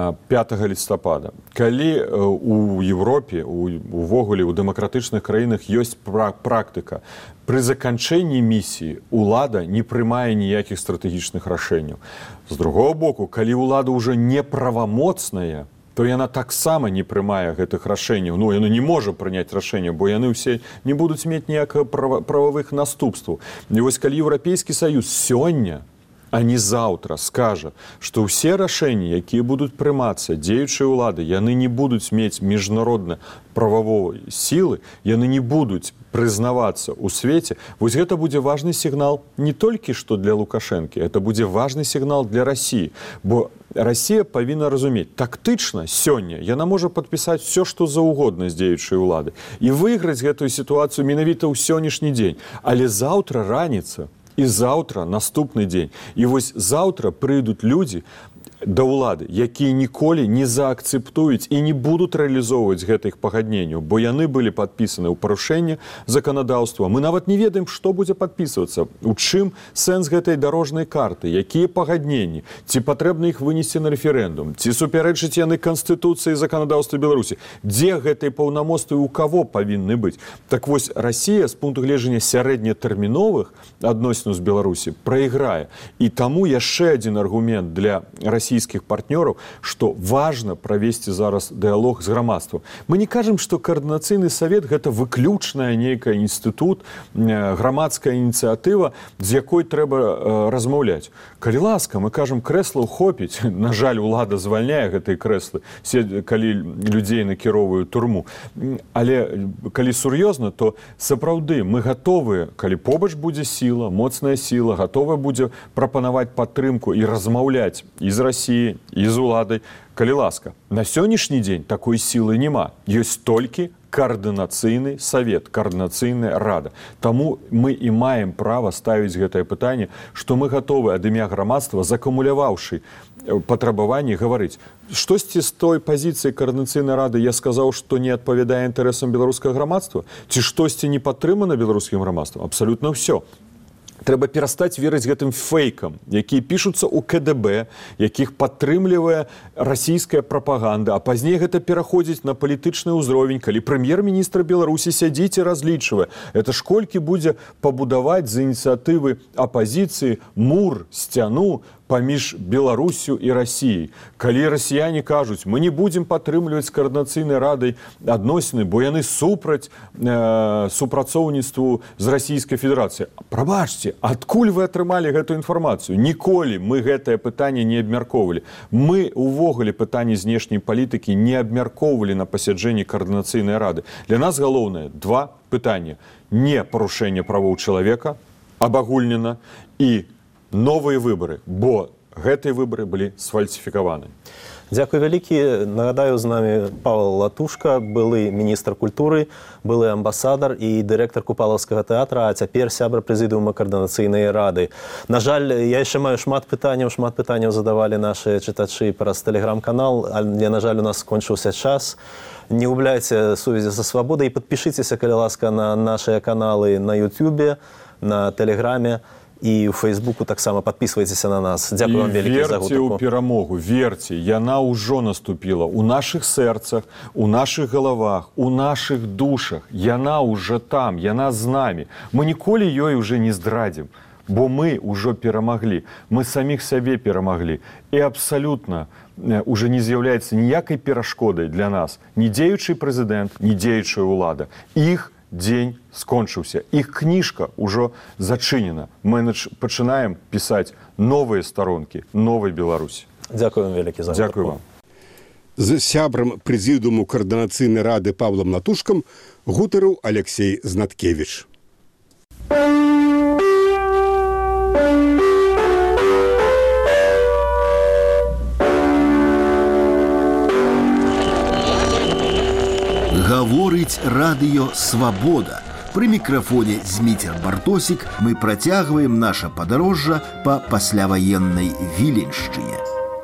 5 лістапада. Калі у Европе, увогуле у дэмакратычных краінах ёсць практыка, пры заканчэнні місіі ўлада не прымае ніякіх стратэгічных рашэнняў. З другого боку, калі ўлада ўжо неправамоцная, то яна таксама не прымае гэтых рашэнняў. Ну, яна не можа прыняць рашэнне, бо яны ўсе не будуць мець ніякага прававых наступстваў. І вось калі Еўрапейскі Саюз сёння, а не заўтра скажа, што ўсе рашэнні, якія будуць прымацца дзеючай улады, яны не будуць мець міжнародна-прававой сілы, яны не будуць прызнавацца ў свеце, вось гэта будзе важны сігнал не толькі што для Лукашэнкі, это будзе важны сігнал для Расіі, бо Расія павінна разумець, тактычна сёння яна можа падпісаць все, што заўгодна з дзеючай улады і выйграць гэтую сітуацыю менавіта ў сённяшні дзень, але заўтра раніца і заўтра наступны дзень. І вось заўтра прыйдуць людзі да ўлады, якія ніколі не заакцэптуюць і не будуць рэалізоўваць гэтых пагадненняў, бо яны былі падпісаны ў парушэнне заканадаўства. Мы нават не ведаем, што будзе падпісвацца, у чым сэнс гэтай дарожнай карты, якія пагадненні, ці патрэбна іх вынесці на рэферэндум, ці супярэчаць яны Канстытуцыі і заканадаўства Беларусі, дзе гэтыя паўнамоцтвы, у каго павінны быць. Так вось, Расія з пункту гледжання сярэднятэрміновых адносінаў з Беларусі прайграе. І таму яшчэ адзін аргумент для расійскіх партнёраў, што важна правесці зараз дыялог з грамадствам. Мы не кажам, што каардынацыйны савет гэта выключная нейкая інстытут, грамадская ініцыятыва, з якой трэба размаўляць. Калі ласка, мы кажам, крэслаў хопіць. На жаль, улада звальняе гэтыя крэслы, калі людзей накіроўваюць турму. Але калі сур'ёзна, то сапраўды мы гатовыя, калі побач будзе сіла, моцная сіла, гатовая будзе прапанаваць падтрымку і размаўляць і з Расіі, і з уладай. Калі ласка, на сённяшні дзень такой сілы няма. Ёсць толькі каардынацыйны савет, каардынацыйная рада. Таму мы і маем права ставіць гэтае пытанне, што мы гатовы ад імя грамадства, закамуляваўшы патрабаванні, гаварыць. Штосьці з той пазіцыі каардынацыйнай рады я сказаў, што не адпавядае інтарэсам беларускага грамадства? Ці штосьці не падтрымана беларускім грамадствам? Абсалютна ўсё. Трэба перастаць верыць гэтым фейкам, якія пішуцца ў КДБ, якіх падтрымлівае расійская прапаганда, а пазней гэта пераходзіць на палітычны ўзровень, калі прэм'ер-міністр Беларусі сядзіць і разлічвае. Это ж колькі будзе пабудаваць з ініцыятывы апазіцыі мур, сцяну паміж Беларусю і Расіяй. Калі расіяне кажуць, мы не будзем падтрымліваць з каардынацыйнай радай адносіны, бо яны супраць супрацоўніцтву з Расійскай Федэрацыяй. Прабачце, адкуль вы атрымалі гэтую інфармацыю? Ніколі мы гэтае пытанне не абмяркоўвалі. Мы увогуле пытанне знешняй палітыкі не абмяркоўвалі на пасяджэнні каардынацыйнай рады. Для нас галоўнае два пытання. Не парушэнне правоў чалавека, абагульнена, і новыя выбары, бо гэтыя выбары былі сфальсіфікаваны. Дзякуй вялікі. Нагадаю, з намі Павел Латушка, былы міністр культуры, былы амбасадар і дырэктар Купалаўскага тэатра, а цяпер сябра прэзідыума каардынацыйнай рады. На жаль, я яшчэ маю шмат пытанняў задавалі нашы чытачы праз тэлеграм-канал, але, на жаль, у нас скончыўся час. Не губляйце сувязі са свабодай і падпішыцеся, калі ласка, на нашыя каналы на Ютубе, на Тэлеграме, і ў Фейсбуку таксама падпісвайцеся на нас. Дзякую вам вялікі за гутарку. Верце ў перамогу, верце, яна ўжо наступіла ў нашых сэрцах, у нашых галавах, у нашых душах. Яна ўжо там, яна з намі. Мы ніколі ёй уже не здрадзім. бо мы ўжо перамаглі, мы саміх сябе перамаглі. І абсалютна уже не з'яўляецца ніякай перашкодай для нас ні дзеючы прэзідэнт, ні дзеючая ўлада. Іх дзень скончыўся, іх кніжка ўжо зачынена. Мы пачынаем пісаць новыя старонкі новай Беларусі. Дзякую вам вялікі за гэта. Дзякую вам. З сябрам прэзідыуму каардынацыйнай рады Павлам Натушкам гутарыў Алексей Знаткевіч. Гаворыць радыё «Свабода». Пры мікрафоне Зміцер Бартосік мы працягваем наша падарожжа па пасляваеннай Віленшчыне.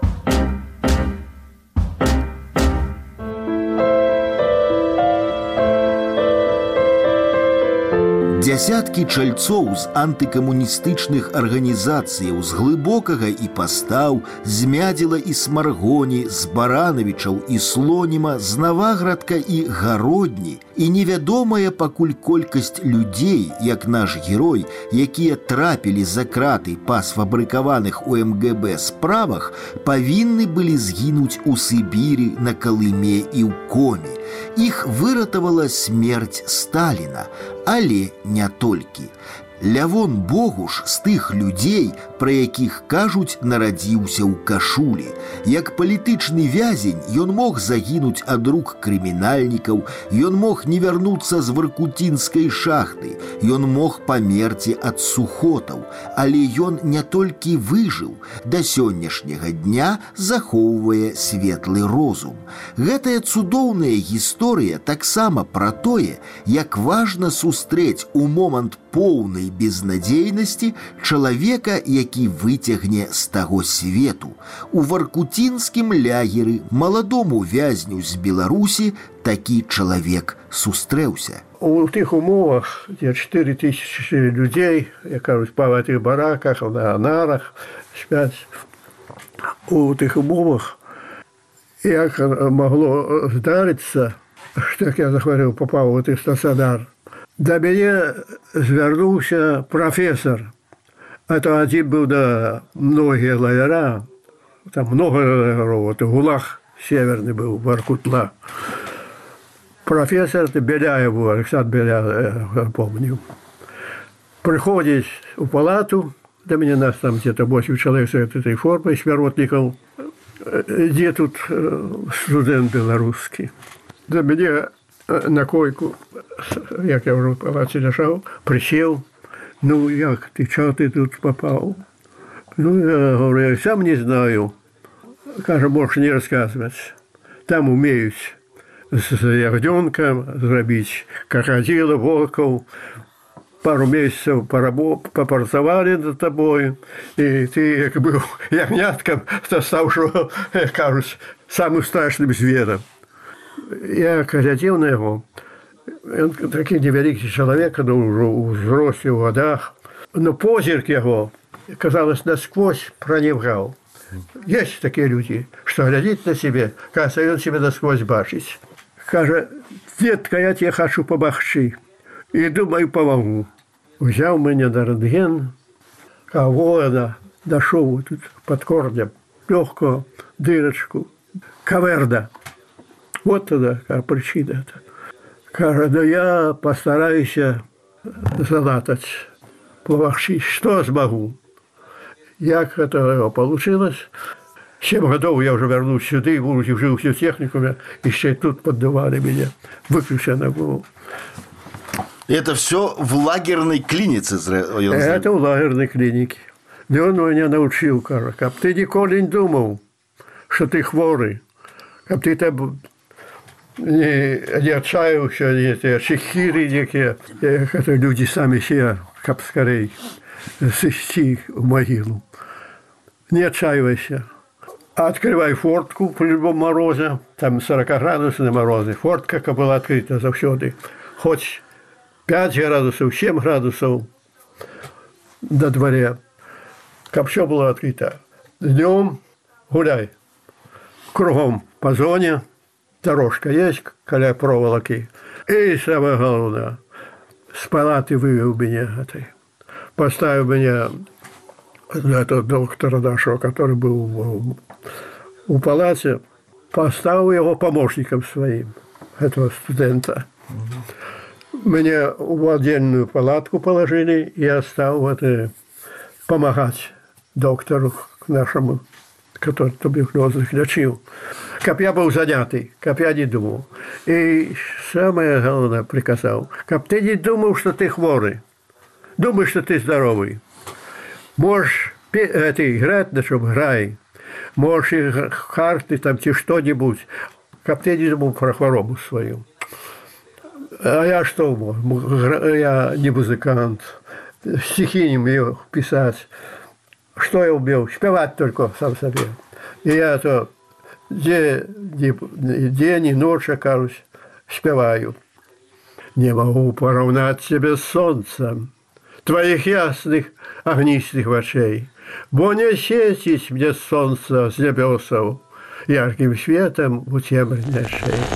Дзясяткі чальцоў з антыкамуністычных арганізацыяў з Глыбокага і Пастаў, з Мядзела і Смаргоні, з Баранавічаў і Слоніма, з Наваградка і Гародні і невядомая пакуль колькасць людзей, як наш герой, якія трапілі за краты па сфабрыкаваных у МГБ справах, павінны былі згінуць у Сібіры, на Калыме і ў Коме. Іх выратавала смерць Сталіна, але не толькі. Лявон Богуш з тых людзей, пра якіх кажуць, нарадзіўся ў кашулі. Як палітычны вязень ён мог загінуць ад рук крымінальнікаў, ён мог не вярнуцца з варкуцінскай шахты, ён мог памерці ад сухотаў, але ён не толькі выжыў, да сённяшняга дня захоўвае светлы розум. Гэтая цудоўная гісторыя таксама пра тое, як важна сустрэць у момант поўнай безнадзейнасці чалавека, які выцягне з таго свету. У варкуцінскім лягеры маладому вязню з Беларусі такі чалавек сустрэўся. У тых умовах, дзе 4000 людзей, як кажуць, па гэтых бараках, на нарах спяць, у тых умовах, як магло здарыцца, што як я захварэў, папаў у тых стацыянар, да мяне звярнуўся прафесор. Это адзін быў да многія лагера, там много лагеров, это ГУЛАГ северны быў, Воркутла. Профессор Беляев, Александр Беляев, помню. Приходит в палату, до меня нас там где-то 8 человек с этой формой, смиротников, где тут студент белорусский. До меня на койку, як я вже в палаці лежав, присів. Ну, як ти, чого ти тут попав? Ну, я говорю, я сам не знаю. Каже, можеш не розказувати. Там умеють з ягненком зробити крокодила, волков. Пару місяців попрацювали над тобою. І ти, як був ягнятком, то став, що, як кажуть, самим страшним звіром. Я глядел на его, он такой невеликий человек, но уже в взрослых годах, но позирк его, казалось, насквозь проникал. Есть такие люди, что глядит на себя, кажется, он себя насквозь бачит. Скажет, детка, я тебе хочу помогчи, и думаю, помогу. Взял меня на рентген, воина, дошел тут под корнем, легкую дырочку, каверда. Вот тогда причина. Каже, да я постараюсь залатать, помогчи, что смогу. Як это получилось? 7 годов я уже вернусь сюда, будучи жил в техникуме, еще тут поддавали меня, выключено было. Это все в лагерной клинике? Это в лагерной клинике. И он меня научил, каже, как ты никогда не думал, что ты хворый, как ты там не отчаявся, не чехири, які люди самі себе, как скорей, сысти в могилу. Не отчаивайся. Открывай фортку при любом морозе, там 40-градусные морозы. Фортка была открыта завсёды. Хоть 5 градусов, 7 градусов на дворе. Как все было открыто. Днем гуляй. Кругом по зоне. Дорожка есть, коля проволоки. И самое главное, с палаты вывел меня этой. поставил меня, этого доктора нашего, который был у палате, поставил его помощником своим, этого студента. Меня в отдельную палатку положили, и я стал помогать доктору нашему, который туберкулезных лечил. Как я был занятый, как я не думал. И самое главное приказал, как ты не думал, что ты хворый, думаешь, что ты здоровый. Можешь играть, на чем играй. Можешь играть карты там, что-нибудь, как ты не думал про хворобу свою. А я что мог? Я не музыкант, стихи не умею писать. Что я умел? Спевать только сам себе. И я то день и ночь, окажусь, спеваю. Не могу поравнать тебе с солнцем твоих ясных огнистых очей, бо не светить мне солнце с небесов ярким светом у темной шеи.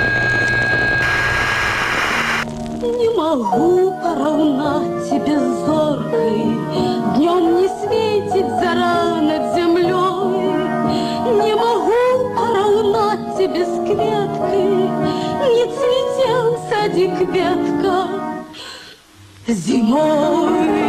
Не могу поравнать тебе с зоркой, днем не светит зара над землей. Не могу поравнать тебе с кветкой, не цветел садик ветка зимой.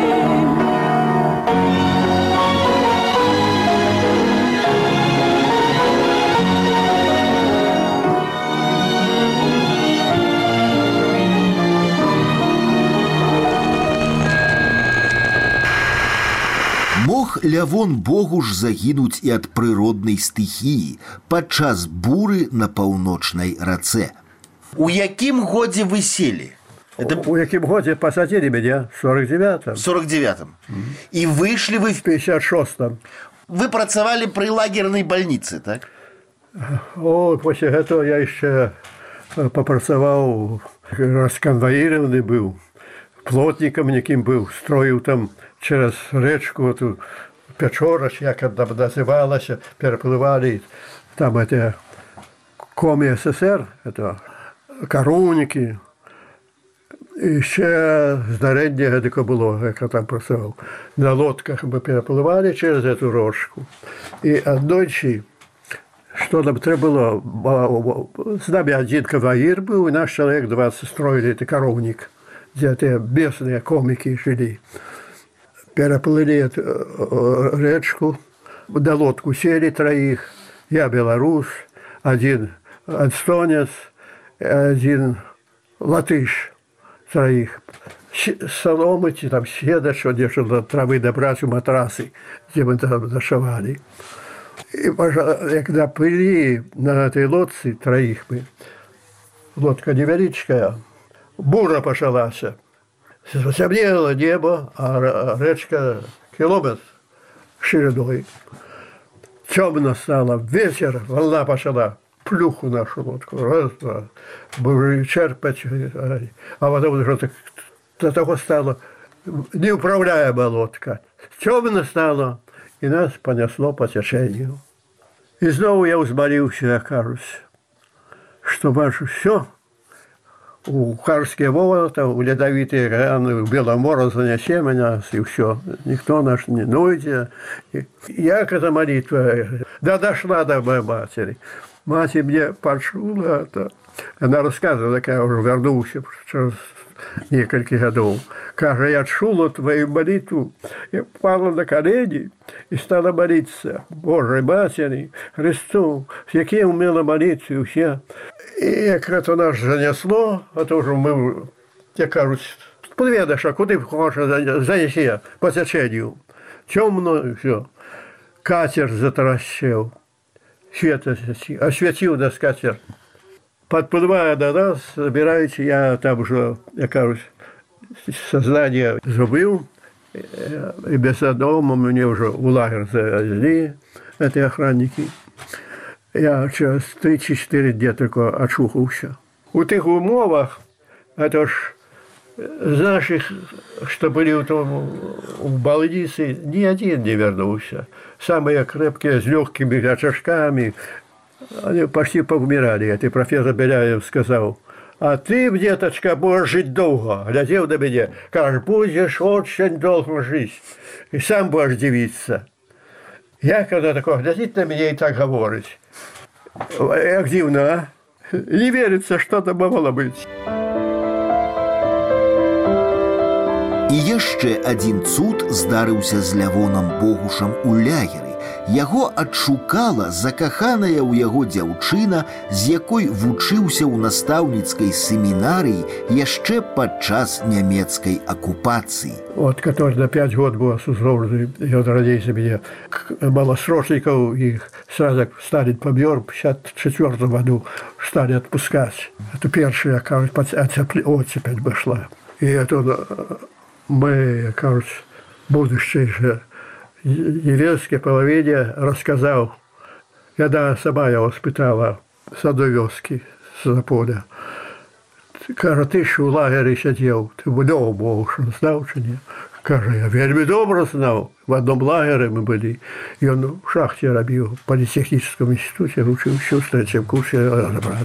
Мог Лявон Богуш загінуць і ад прыроднай стыхіі падчас буры на паўночнай рацэ. У якім годзе вы селі? У якім годзе посадили меня? В 49-м. В 49-м. И вышли вы в 56-м. Вы працавали при лагерной больнице, так? О, после этого я еще попрацаваў, расконвоированный был, плотником неким был, строил там через речку, эту Печора, як она называлась, переплывали там это Коми СССР, это коровники. І ще здарення таке було, як я там працював. На лодках ми перепливали через цю річку. І одночі, що нам треба було, з нами один конвоїр був, і наш чоловік 20 строили цей коровник, де ті місцеві комики жили. Переплыли эту речку, на лодку сели троих, я белорус, один эстонец, один латыш. Троих. Соломы, там седа, что держали травы добрать у матрасы, где мы там зашивали. И когда плыли на этой лодце троих мы, лодка невеличкая, бура пошалась. Темнело небо, а речка километр шириной. Темно стало, вечер, волна пошла. Плюху нашу лодку, раз, два, будем черпать, а потом уже до того стало неуправляемая лодка. Темно стало, и нас понесло по течению. И снова я взмолился, окажусь, что ваше все, у Карские ворота, у ледовитые океаны, у Беломора занесе меня, и все. Никто наш не нойдет. Як эта молитва, да дошла до моей матери. Мать мне почула это. Она рассказывала, как я уже вернулся через несколько годов. Как я чула твою молитву, я пала на колени и стала молиться Божьей Матери, Христу, с яким умела молиться и все. И как это нас занесло, а то уже мы, я кажусь, подведешь, а куда хочешь занеси по течению. Темно и все. Катер затаращил. Свет осветил на скатер. Подплывая до нас, забираете, я там уже, я кажусь, сознание забыл, и без одного мне уже в лагерь завезли, эти охранники. Я через 3-4 дня только очухался. У тех умовах, это ж з наших, что были в больнице, ни один не вернулся. Самые крепкие, с легкими очажками, они почти повмирали. Это профессор Беляев сказал, а ты, деточка, будешь жить долго. Глядел на меня, кажешь, будешь очень долго жить. И сам будешь дивиться. Я когда такой глядит на меня и так говорит. Як дивно, а? Не верится, что это могло быть. І яшчэ адзін цуд здарыўся з Лявонам Богушам у лягеры. Яго адшукала закаханая ў яго дзяўчына, з якой вучыўся ў настаўніцкай семінарыі яшчэ падчас нямецкай акупацыі. Вот, который на 5 год был осужден, и он родился меня, малосрочников, их сразу стали побьер, в 1954 году стали отпускать. Это первая, кажется, оцепить пошла. И это мы, кажется, будущей же еврейской половине рассказал. Когда сама я воспитала с одной вёски, с Заполя. Каже, ты ж у лагері сидів, ти много Богу, що знав чи ні? Каже, я вельми добре знав. В одному лагері ми були. І він в шахті робив, в політехнічному інституті, учився в третьем курсі разобрали.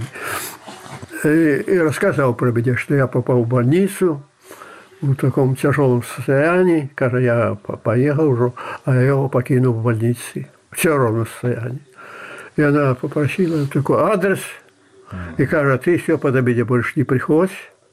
И рассказал про меня, что я попал в больницу в таком тяжелом состоянии. Каже, я поехал уже, а я его покинул в больнице в тяжелом состоянии. И она попросила такой адрес. И каже, ты все подо меня больше не приходь.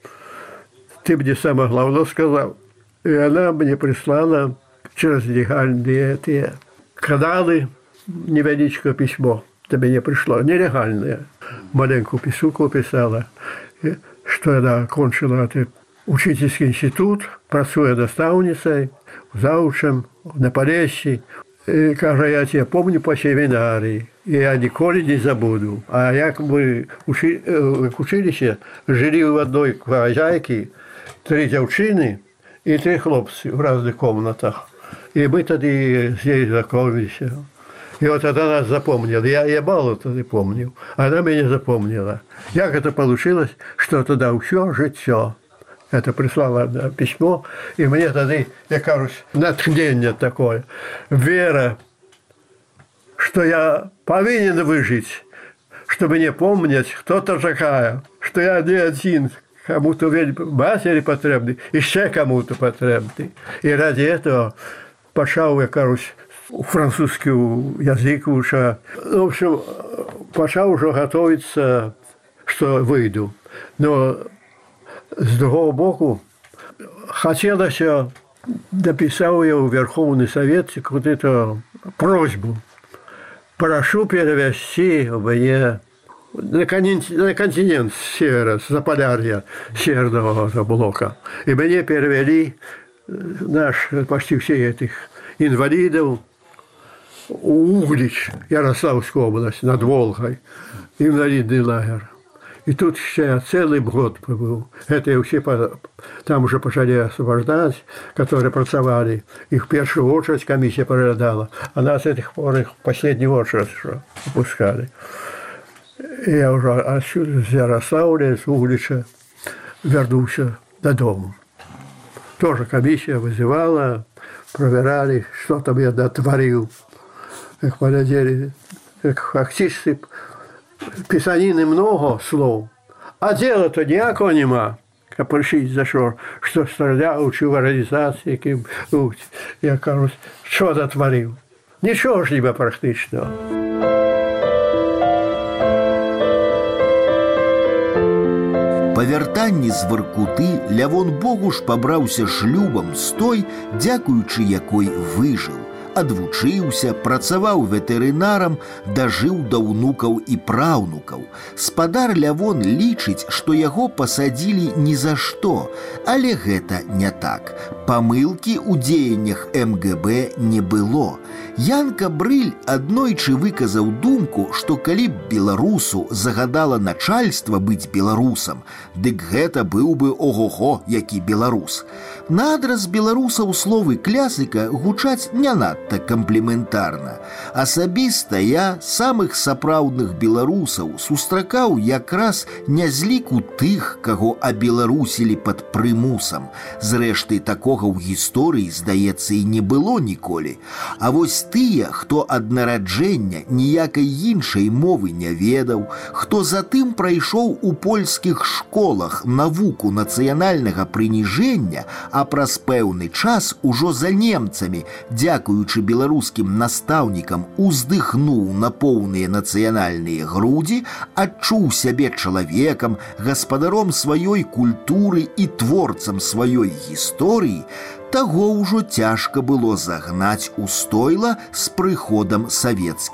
Ты мне самое главное сказал. И она мне прислала через легальные эти каналы невеличкое письмо. До меня пришло нелегальное. Маленькую писулку писала, что она окончила этот учительский институт, працуя наставницей, заучем на Полесье. И каже, я тебя помню по семинарии. И я ніколи не забуду. А як мы в училище жили в одной хозяйке 3 девчины и 3 хлопцы в разных комнатах. И мы тогда здесь знакомились. И вот она нас запомнила. Я мало тогда помнил. Она меня запомнила. Як это получилось, что тогда все життя. Это прислала письмо. И мне тогда, я кажется, натхнение такое. Вера, что я повинен выжить, чтобы не помнить, кто то такая, что я не один, кому-то матери потребный, еще кому-то потребный. И ради этого пошел, я, кажется, французский язык уже. В общем, пошел уже готовиться, что выйду. Но с другого боку, хотелось, написал я в Верховный Совет какую-то просьбу. Прошу перевести мне на континент севера, с Заполярья, северного блока. И мне перевели почти все этих инвалидов в Углич, Ярославскую область, над Волгой, инвалидный лагерь. И тут я целый год побыл. Это все там уже пошли освобождать, которые працевали. Их в первую очередь комиссия проглядала, а нас с этих пор их в последнюю очередь выпускали. И я уже отсюда, с Ярославля, с Углича, вернулся додому. Тоже комиссия вызывала, проверяли, что там я дотворил. Как поглядели, как активисты, писанины много слов, а дела-то ніякого нема. Как пришить за що стріляв, чи в організації, я кажу, що дотворив? Нічого ж ніби практичного. Па вяртанні з Воркуты Лявон Богуш пабраўся шлюбам з той, дзякуючы якой выжыў. Адвучыўся, працаваў ветэрынарам, дажыў да ўнукаў і праўнукаў. Спадар Лявон лічыць, што яго пасадзілі ні за што, але гэта не так. Памылкі ў дзеяннях МГБ не было. Янка Брыль аднойчы выказаў думку, што калі б беларусу загадала начальства быць беларусам, дык гэта быў бы ого-го, які беларус. На адрас беларусаў словы клясыка гучаць не надта надта камплементарна. Асабіста я самых сапраўдных беларусаў сустракаў якраз не з ліку тых, каго абеларусілі пад прымусам. Зрэшты, такога ў гісторыі, здаецца, і не было ніколі. А вось тыя, хто ад нараджэння ніякай іншай мовы не ведаў, хто затым прайшоў у польскіх школах навуку нацыянальнага прыніжэння, а праз пэўны час ужо за немцамі, дзякуючы беларускім настаўнікам, уздыхнуў на поўныя нацыянальныя грудзі, адчуў сябе чалавекам, гаспадаром сваёй культуры і творцам сваёй гісторыі, таго ўжо цяжка было загнаць у стойла з прыходам савецкіх